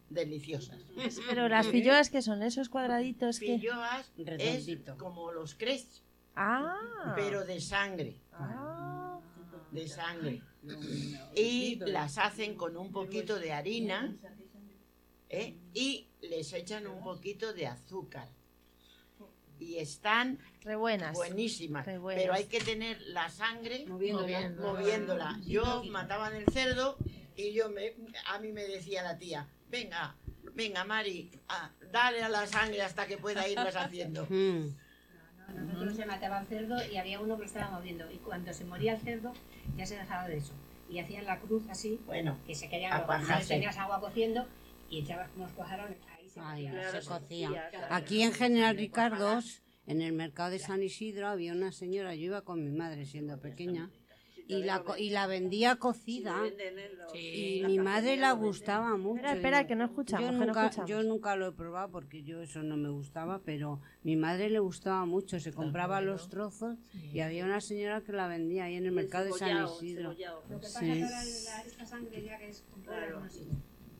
[SPEAKER 10] deliciosas.
[SPEAKER 2] Pero las filloas, que son esos cuadraditos que...
[SPEAKER 10] Filloas es como los crepes,
[SPEAKER 2] Ah.
[SPEAKER 10] pero de sangre.
[SPEAKER 2] Ah.
[SPEAKER 10] De sangre. Y las hacen con un poquito de harina, ¿eh? Y les echan un poquito de azúcar. Y están
[SPEAKER 2] Re buenas.
[SPEAKER 10] buenísimas.
[SPEAKER 2] Re buenas.
[SPEAKER 10] Pero hay que tener la sangre
[SPEAKER 2] Moviéndola.
[SPEAKER 10] moviéndola. Yo mataban el cerdo y yo me, a mí me decía la tía, venga, venga Mari, ah, dale a la sangre hasta que pueda irlas haciendo.
[SPEAKER 8] Nosotros se mataba el cerdo y había uno que lo estaba moviendo. Y cuando se moría el cerdo, ya se dejaba de eso. Y hacían la cruz así,
[SPEAKER 10] bueno,
[SPEAKER 8] que se querían
[SPEAKER 10] a
[SPEAKER 8] los
[SPEAKER 10] cuajarse.
[SPEAKER 8] tenías agua cociendo y echabas unos cuajarones. Ahí se
[SPEAKER 9] Ay,
[SPEAKER 8] cocía.
[SPEAKER 9] se cocía. Aquí en General Ricardos, en el mercado de San Isidro, había una señora, yo iba con mi madre siendo pequeña, y la, co- y la vendía cocida. Y mi madre la gustaba mucho.
[SPEAKER 2] Espera, espera, que no escuchamos,
[SPEAKER 9] Yo
[SPEAKER 2] que no
[SPEAKER 9] nunca,
[SPEAKER 2] escuchamos.
[SPEAKER 9] yo nunca lo he probado porque yo eso no me gustaba, pero mi madre le gustaba mucho. Se compraba los trozos y había una señora que la vendía ahí en el mercado de San
[SPEAKER 5] cebollao,
[SPEAKER 9] Isidro.
[SPEAKER 5] cebollao.
[SPEAKER 8] Lo que pasa
[SPEAKER 9] Sí.
[SPEAKER 8] es que ahora la- esta sangre ya que es comprada,
[SPEAKER 5] Claro.
[SPEAKER 8] no sirve.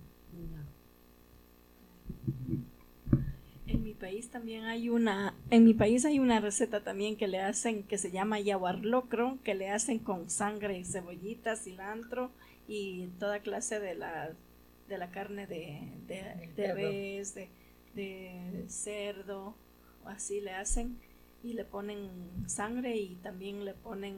[SPEAKER 20] En mi país también hay una, en mi país hay una receta también que le hacen, que se llama yaguarlocro, que le hacen con sangre, cebollita, cilantro y toda clase de la, de la carne de, de, de res, de, de cerdo, o así le hacen, y le ponen sangre y también le ponen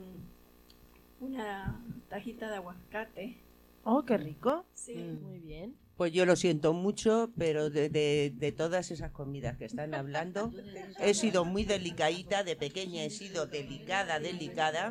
[SPEAKER 20] una tajita de aguacate.
[SPEAKER 2] Oh, qué rico.
[SPEAKER 20] Sí.
[SPEAKER 2] Muy bien.
[SPEAKER 16] Pues yo lo siento mucho, pero de, de, de todas esas comidas que están hablando, he sido muy delicadita, de pequeña he sido delicada, delicada.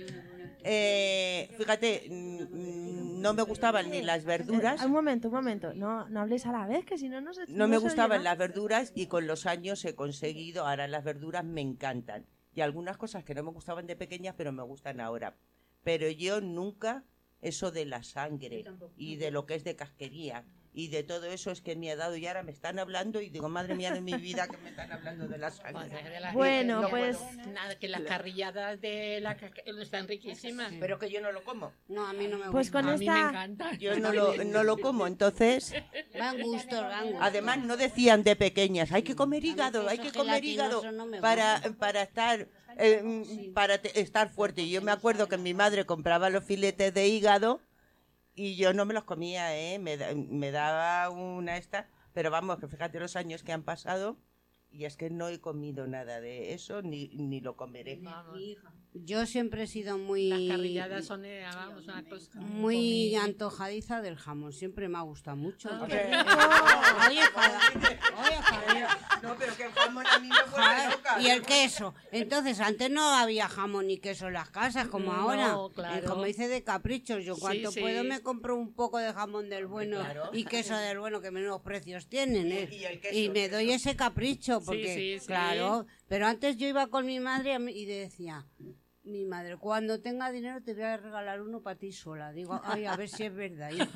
[SPEAKER 16] Eh, fíjate, mm, no me gustaban ni las verduras,
[SPEAKER 2] Eh, un momento, un momento. No, no hables a la vez, que si no, no se
[SPEAKER 16] no me
[SPEAKER 2] se
[SPEAKER 16] gustaban
[SPEAKER 2] oye, ¿no?
[SPEAKER 16] las verduras y con los años he conseguido, ahora las verduras me encantan. Y algunas cosas que no me gustaban de pequeña, pero me gustan ahora. Pero yo nunca, eso de la sangre y de lo que es de casquería y de todo eso es que me ha dado y ahora me están hablando y digo, madre mía de mi vida, que me están hablando de la sangre.
[SPEAKER 13] De la-
[SPEAKER 2] Bueno,
[SPEAKER 13] no
[SPEAKER 2] pues-
[SPEAKER 13] puedo. Nada, que las carrilladas de la caca- están riquísimas.
[SPEAKER 16] Pero que yo no lo como.
[SPEAKER 9] No, a mí no me gusta.
[SPEAKER 2] Pues con
[SPEAKER 13] A mí
[SPEAKER 2] esta...
[SPEAKER 13] me encanta.
[SPEAKER 16] Yo no lo, no lo como, entonces...
[SPEAKER 9] Van gustos, van gustos.
[SPEAKER 16] Además no decían de pequeñas, hay que comer hígado, hay que comer hígado
[SPEAKER 9] gelatinoso no me
[SPEAKER 16] para,
[SPEAKER 9] gusta.
[SPEAKER 16] para estar eh, mm, para te- estar fuerte. Y yo me acuerdo que mi madre compraba los filetes de hígado y yo no me los comía, ¿eh? me, da- me daba una esta, pero vamos, que fíjate los años que han pasado y es que no he comido nada de eso ni, ni lo comeré.
[SPEAKER 9] Yo siempre he sido muy...
[SPEAKER 13] Las carrilladas son, eh, vamos, una cosa.
[SPEAKER 9] Muy antojadiza del jamón, siempre me ha gustado mucho.
[SPEAKER 13] Ah,
[SPEAKER 9] Porque-
[SPEAKER 13] qué rico.
[SPEAKER 9] Oye, joder, oye, joder.
[SPEAKER 16] No, pero que el jamón a mí me vuelve
[SPEAKER 9] Joder,
[SPEAKER 16] loca.
[SPEAKER 9] y el queso. Entonces, antes no había jamón ni queso en las casas como
[SPEAKER 13] No,
[SPEAKER 9] ahora.
[SPEAKER 13] claro.
[SPEAKER 9] Eh, como dice de caprichos, yo
[SPEAKER 13] Sí,
[SPEAKER 9] cuanto
[SPEAKER 13] sí.
[SPEAKER 9] puedo me compro un poco de jamón del bueno
[SPEAKER 16] Claro.
[SPEAKER 9] y queso del bueno, que menos precios tienen. ¿eh?
[SPEAKER 16] Y el queso,
[SPEAKER 9] Y
[SPEAKER 16] el
[SPEAKER 9] me doy ese capricho,
[SPEAKER 13] Sí,
[SPEAKER 9] porque,
[SPEAKER 13] sí, sí.
[SPEAKER 9] claro, pero antes yo iba con mi madre y a mí- y decía... Mi madre, cuando tenga dinero te voy a regalar uno para ti sola. Digo, ay, a ver si es verdad, hija.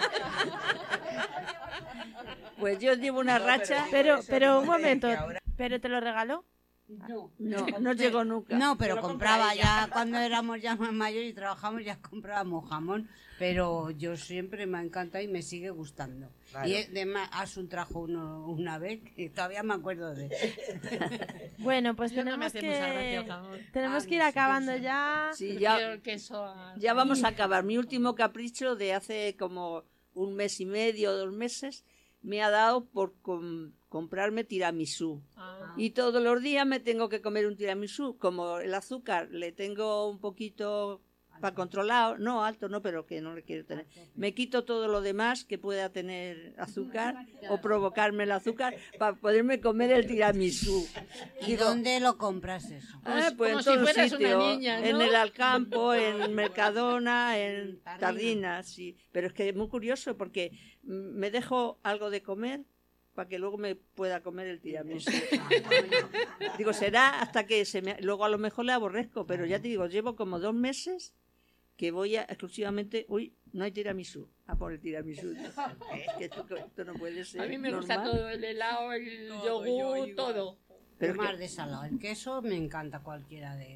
[SPEAKER 5] Pues yo llevo una racha.
[SPEAKER 2] Pero, pero un momento, ¿pero te lo regaló?
[SPEAKER 9] No,
[SPEAKER 5] No, no llegó nunca.
[SPEAKER 9] No, pero
[SPEAKER 5] Lo
[SPEAKER 9] compraba
[SPEAKER 5] compra ella.
[SPEAKER 9] ya, cuando éramos ya más mayores y trabajamos, ya comprábamos jamón. Pero yo siempre me encanta y me sigue gustando.
[SPEAKER 16] Claro.
[SPEAKER 9] Y además, Asun trajo uno una vez, que todavía me acuerdo de
[SPEAKER 2] Bueno, pues
[SPEAKER 13] Yo no me
[SPEAKER 2] tenemos
[SPEAKER 13] hace mucha gracia el
[SPEAKER 2] que...
[SPEAKER 13] jamón.
[SPEAKER 2] Tenemos
[SPEAKER 9] Ah,
[SPEAKER 2] que ir
[SPEAKER 9] sí,
[SPEAKER 2] acabando
[SPEAKER 9] sí.
[SPEAKER 2] ya.
[SPEAKER 5] Sí,
[SPEAKER 13] Prefiero
[SPEAKER 5] ya,
[SPEAKER 13] el queso a-
[SPEAKER 5] ya vamos a acabar. Mi último capricho de hace como un mes y medio, dos meses, me ha dado por com- comprarme tiramisú.
[SPEAKER 13] Ah.
[SPEAKER 5] Y todos los días me tengo que comer un tiramisú. Como el azúcar le tengo un poquito para controlado, no alto, no, pero que no le quiero tener. Me quito todo lo demás que pueda tener azúcar o provocarme el azúcar para poderme comer el tiramisú.
[SPEAKER 9] ¿Y dónde lo compras eso?
[SPEAKER 5] Ah, pues
[SPEAKER 13] Como
[SPEAKER 5] en
[SPEAKER 13] si
[SPEAKER 5] todos
[SPEAKER 13] fueras una
[SPEAKER 5] sitios,
[SPEAKER 13] niña, ¿no?
[SPEAKER 5] en el Alcampo, en Mercadona, en Tardinas, sí. Pero es que es muy curioso porque mm, me dejo algo de comer para que luego me pueda comer el tiramisú. Digo, será hasta que se me... Luego a lo mejor le aborrezco, pero ya te digo, llevo como dos meses que voy a exclusivamente... Uy, no hay tiramisú. A por el tiramisú. Es que esto, esto no puede ser
[SPEAKER 13] A mí me gusta
[SPEAKER 5] normal.
[SPEAKER 13] todo, el helado, el
[SPEAKER 9] Todo, yo
[SPEAKER 13] yogur,
[SPEAKER 9] igual.
[SPEAKER 13] todo.
[SPEAKER 5] Pero
[SPEAKER 9] Pero
[SPEAKER 5] es que-
[SPEAKER 9] más de salado. El queso me encanta cualquiera de...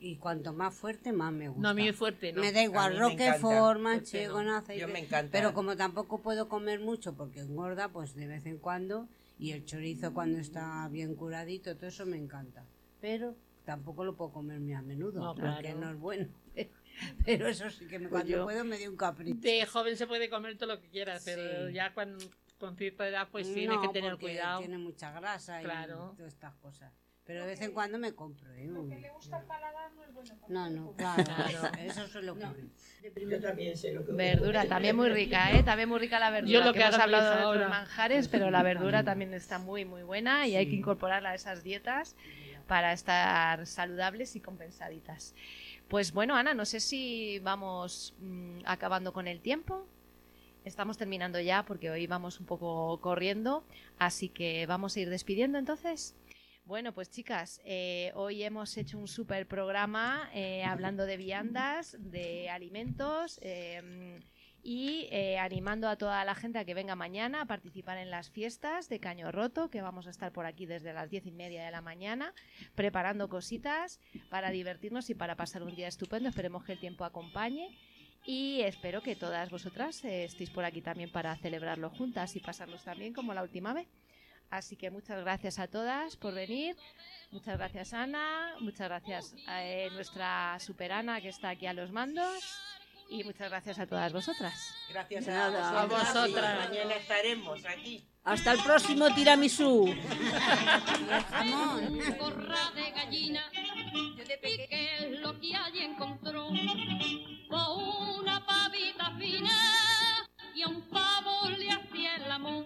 [SPEAKER 9] Y cuanto más fuerte, más me gusta.
[SPEAKER 13] No, a mí es fuerte, ¿no?
[SPEAKER 9] Me da igual, roquefort, manchego,
[SPEAKER 16] Fuerte no.
[SPEAKER 9] aceite.
[SPEAKER 16] Yo me encanta.
[SPEAKER 9] Pero como tampoco puedo comer mucho porque engorda, pues de vez en cuando. Y el chorizo cuando está bien curadito, todo eso me encanta. Pero tampoco lo puedo comerme a menudo,
[SPEAKER 13] No,
[SPEAKER 9] porque
[SPEAKER 13] claro.
[SPEAKER 9] no es bueno. Pero eso sí que me,
[SPEAKER 13] Pues
[SPEAKER 9] cuando
[SPEAKER 13] yo-
[SPEAKER 9] puedo me dio un capricho.
[SPEAKER 13] De joven se puede comer todo lo que quieras, pero
[SPEAKER 9] Sí.
[SPEAKER 13] ya cuando con cierta edad pues tienes
[SPEAKER 9] No,
[SPEAKER 13] que tener
[SPEAKER 9] porque
[SPEAKER 13] cuidado.
[SPEAKER 9] tiene mucha grasa
[SPEAKER 13] Claro.
[SPEAKER 9] y todas estas cosas. Pero de vez en cuando me compro, ¿eh?
[SPEAKER 19] Lo que le gusta al paladar no es bueno para
[SPEAKER 9] No,
[SPEAKER 19] el
[SPEAKER 9] no,
[SPEAKER 19] cuerpo.
[SPEAKER 9] claro,
[SPEAKER 13] Claro.
[SPEAKER 9] eso suele ocurrir.
[SPEAKER 5] Yo también sé lo que
[SPEAKER 3] Verdura, también muy rica, ¿eh? También muy rica la verdura.
[SPEAKER 13] Yo lo
[SPEAKER 3] que
[SPEAKER 13] que
[SPEAKER 3] hemos
[SPEAKER 13] haga mi
[SPEAKER 3] hablado
[SPEAKER 13] hija
[SPEAKER 3] de otros
[SPEAKER 13] ahora.
[SPEAKER 3] manjares, pero la verdura también está muy, muy buena y hay que incorporarla a esas dietas para estar saludables y compensaditas. Pues bueno, Ana, no sé si vamos mm, acabando con el tiempo. Estamos terminando ya porque hoy vamos un poco corriendo, así que vamos a ir despidiendo entonces. Bueno, pues chicas, eh, hoy hemos hecho un súper programa eh, hablando de viandas, de alimentos eh, y eh, animando a toda la gente a que venga mañana a participar en las fiestas de Caño Roto, que vamos a estar por aquí desde las diez y media de la mañana, preparando cositas para divertirnos y para pasar un día estupendo. Esperemos que el tiempo acompañe. Y espero que todas vosotras eh, estéis por aquí también para celebrarlo juntas y pasarlos también como la última vez. Así que muchas gracias a todas por venir. Muchas gracias, Ana. Muchas gracias a eh, nuestra super Ana que está aquí a los mandos. Y muchas gracias a todas vosotras.
[SPEAKER 16] Gracias
[SPEAKER 5] Nada,
[SPEAKER 16] a vosotras.
[SPEAKER 5] a vosotras.
[SPEAKER 16] Sí, mañana estaremos aquí.
[SPEAKER 5] Hasta el próximo tiramisú.
[SPEAKER 9] Jamón.
[SPEAKER 1] Corra de gallina, de pique lo que allí encontró, con una pavita fina y a un pavo le hacía el amor.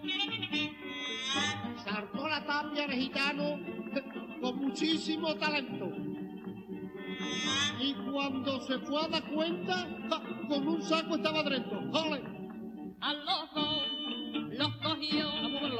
[SPEAKER 21] Saltó la tapia de gitano con muchísimo talento. Y cuando se fue a dar cuenta, ¡ja! Con un saco estaba dentro. ¡Ole!
[SPEAKER 1] A los dos los cogió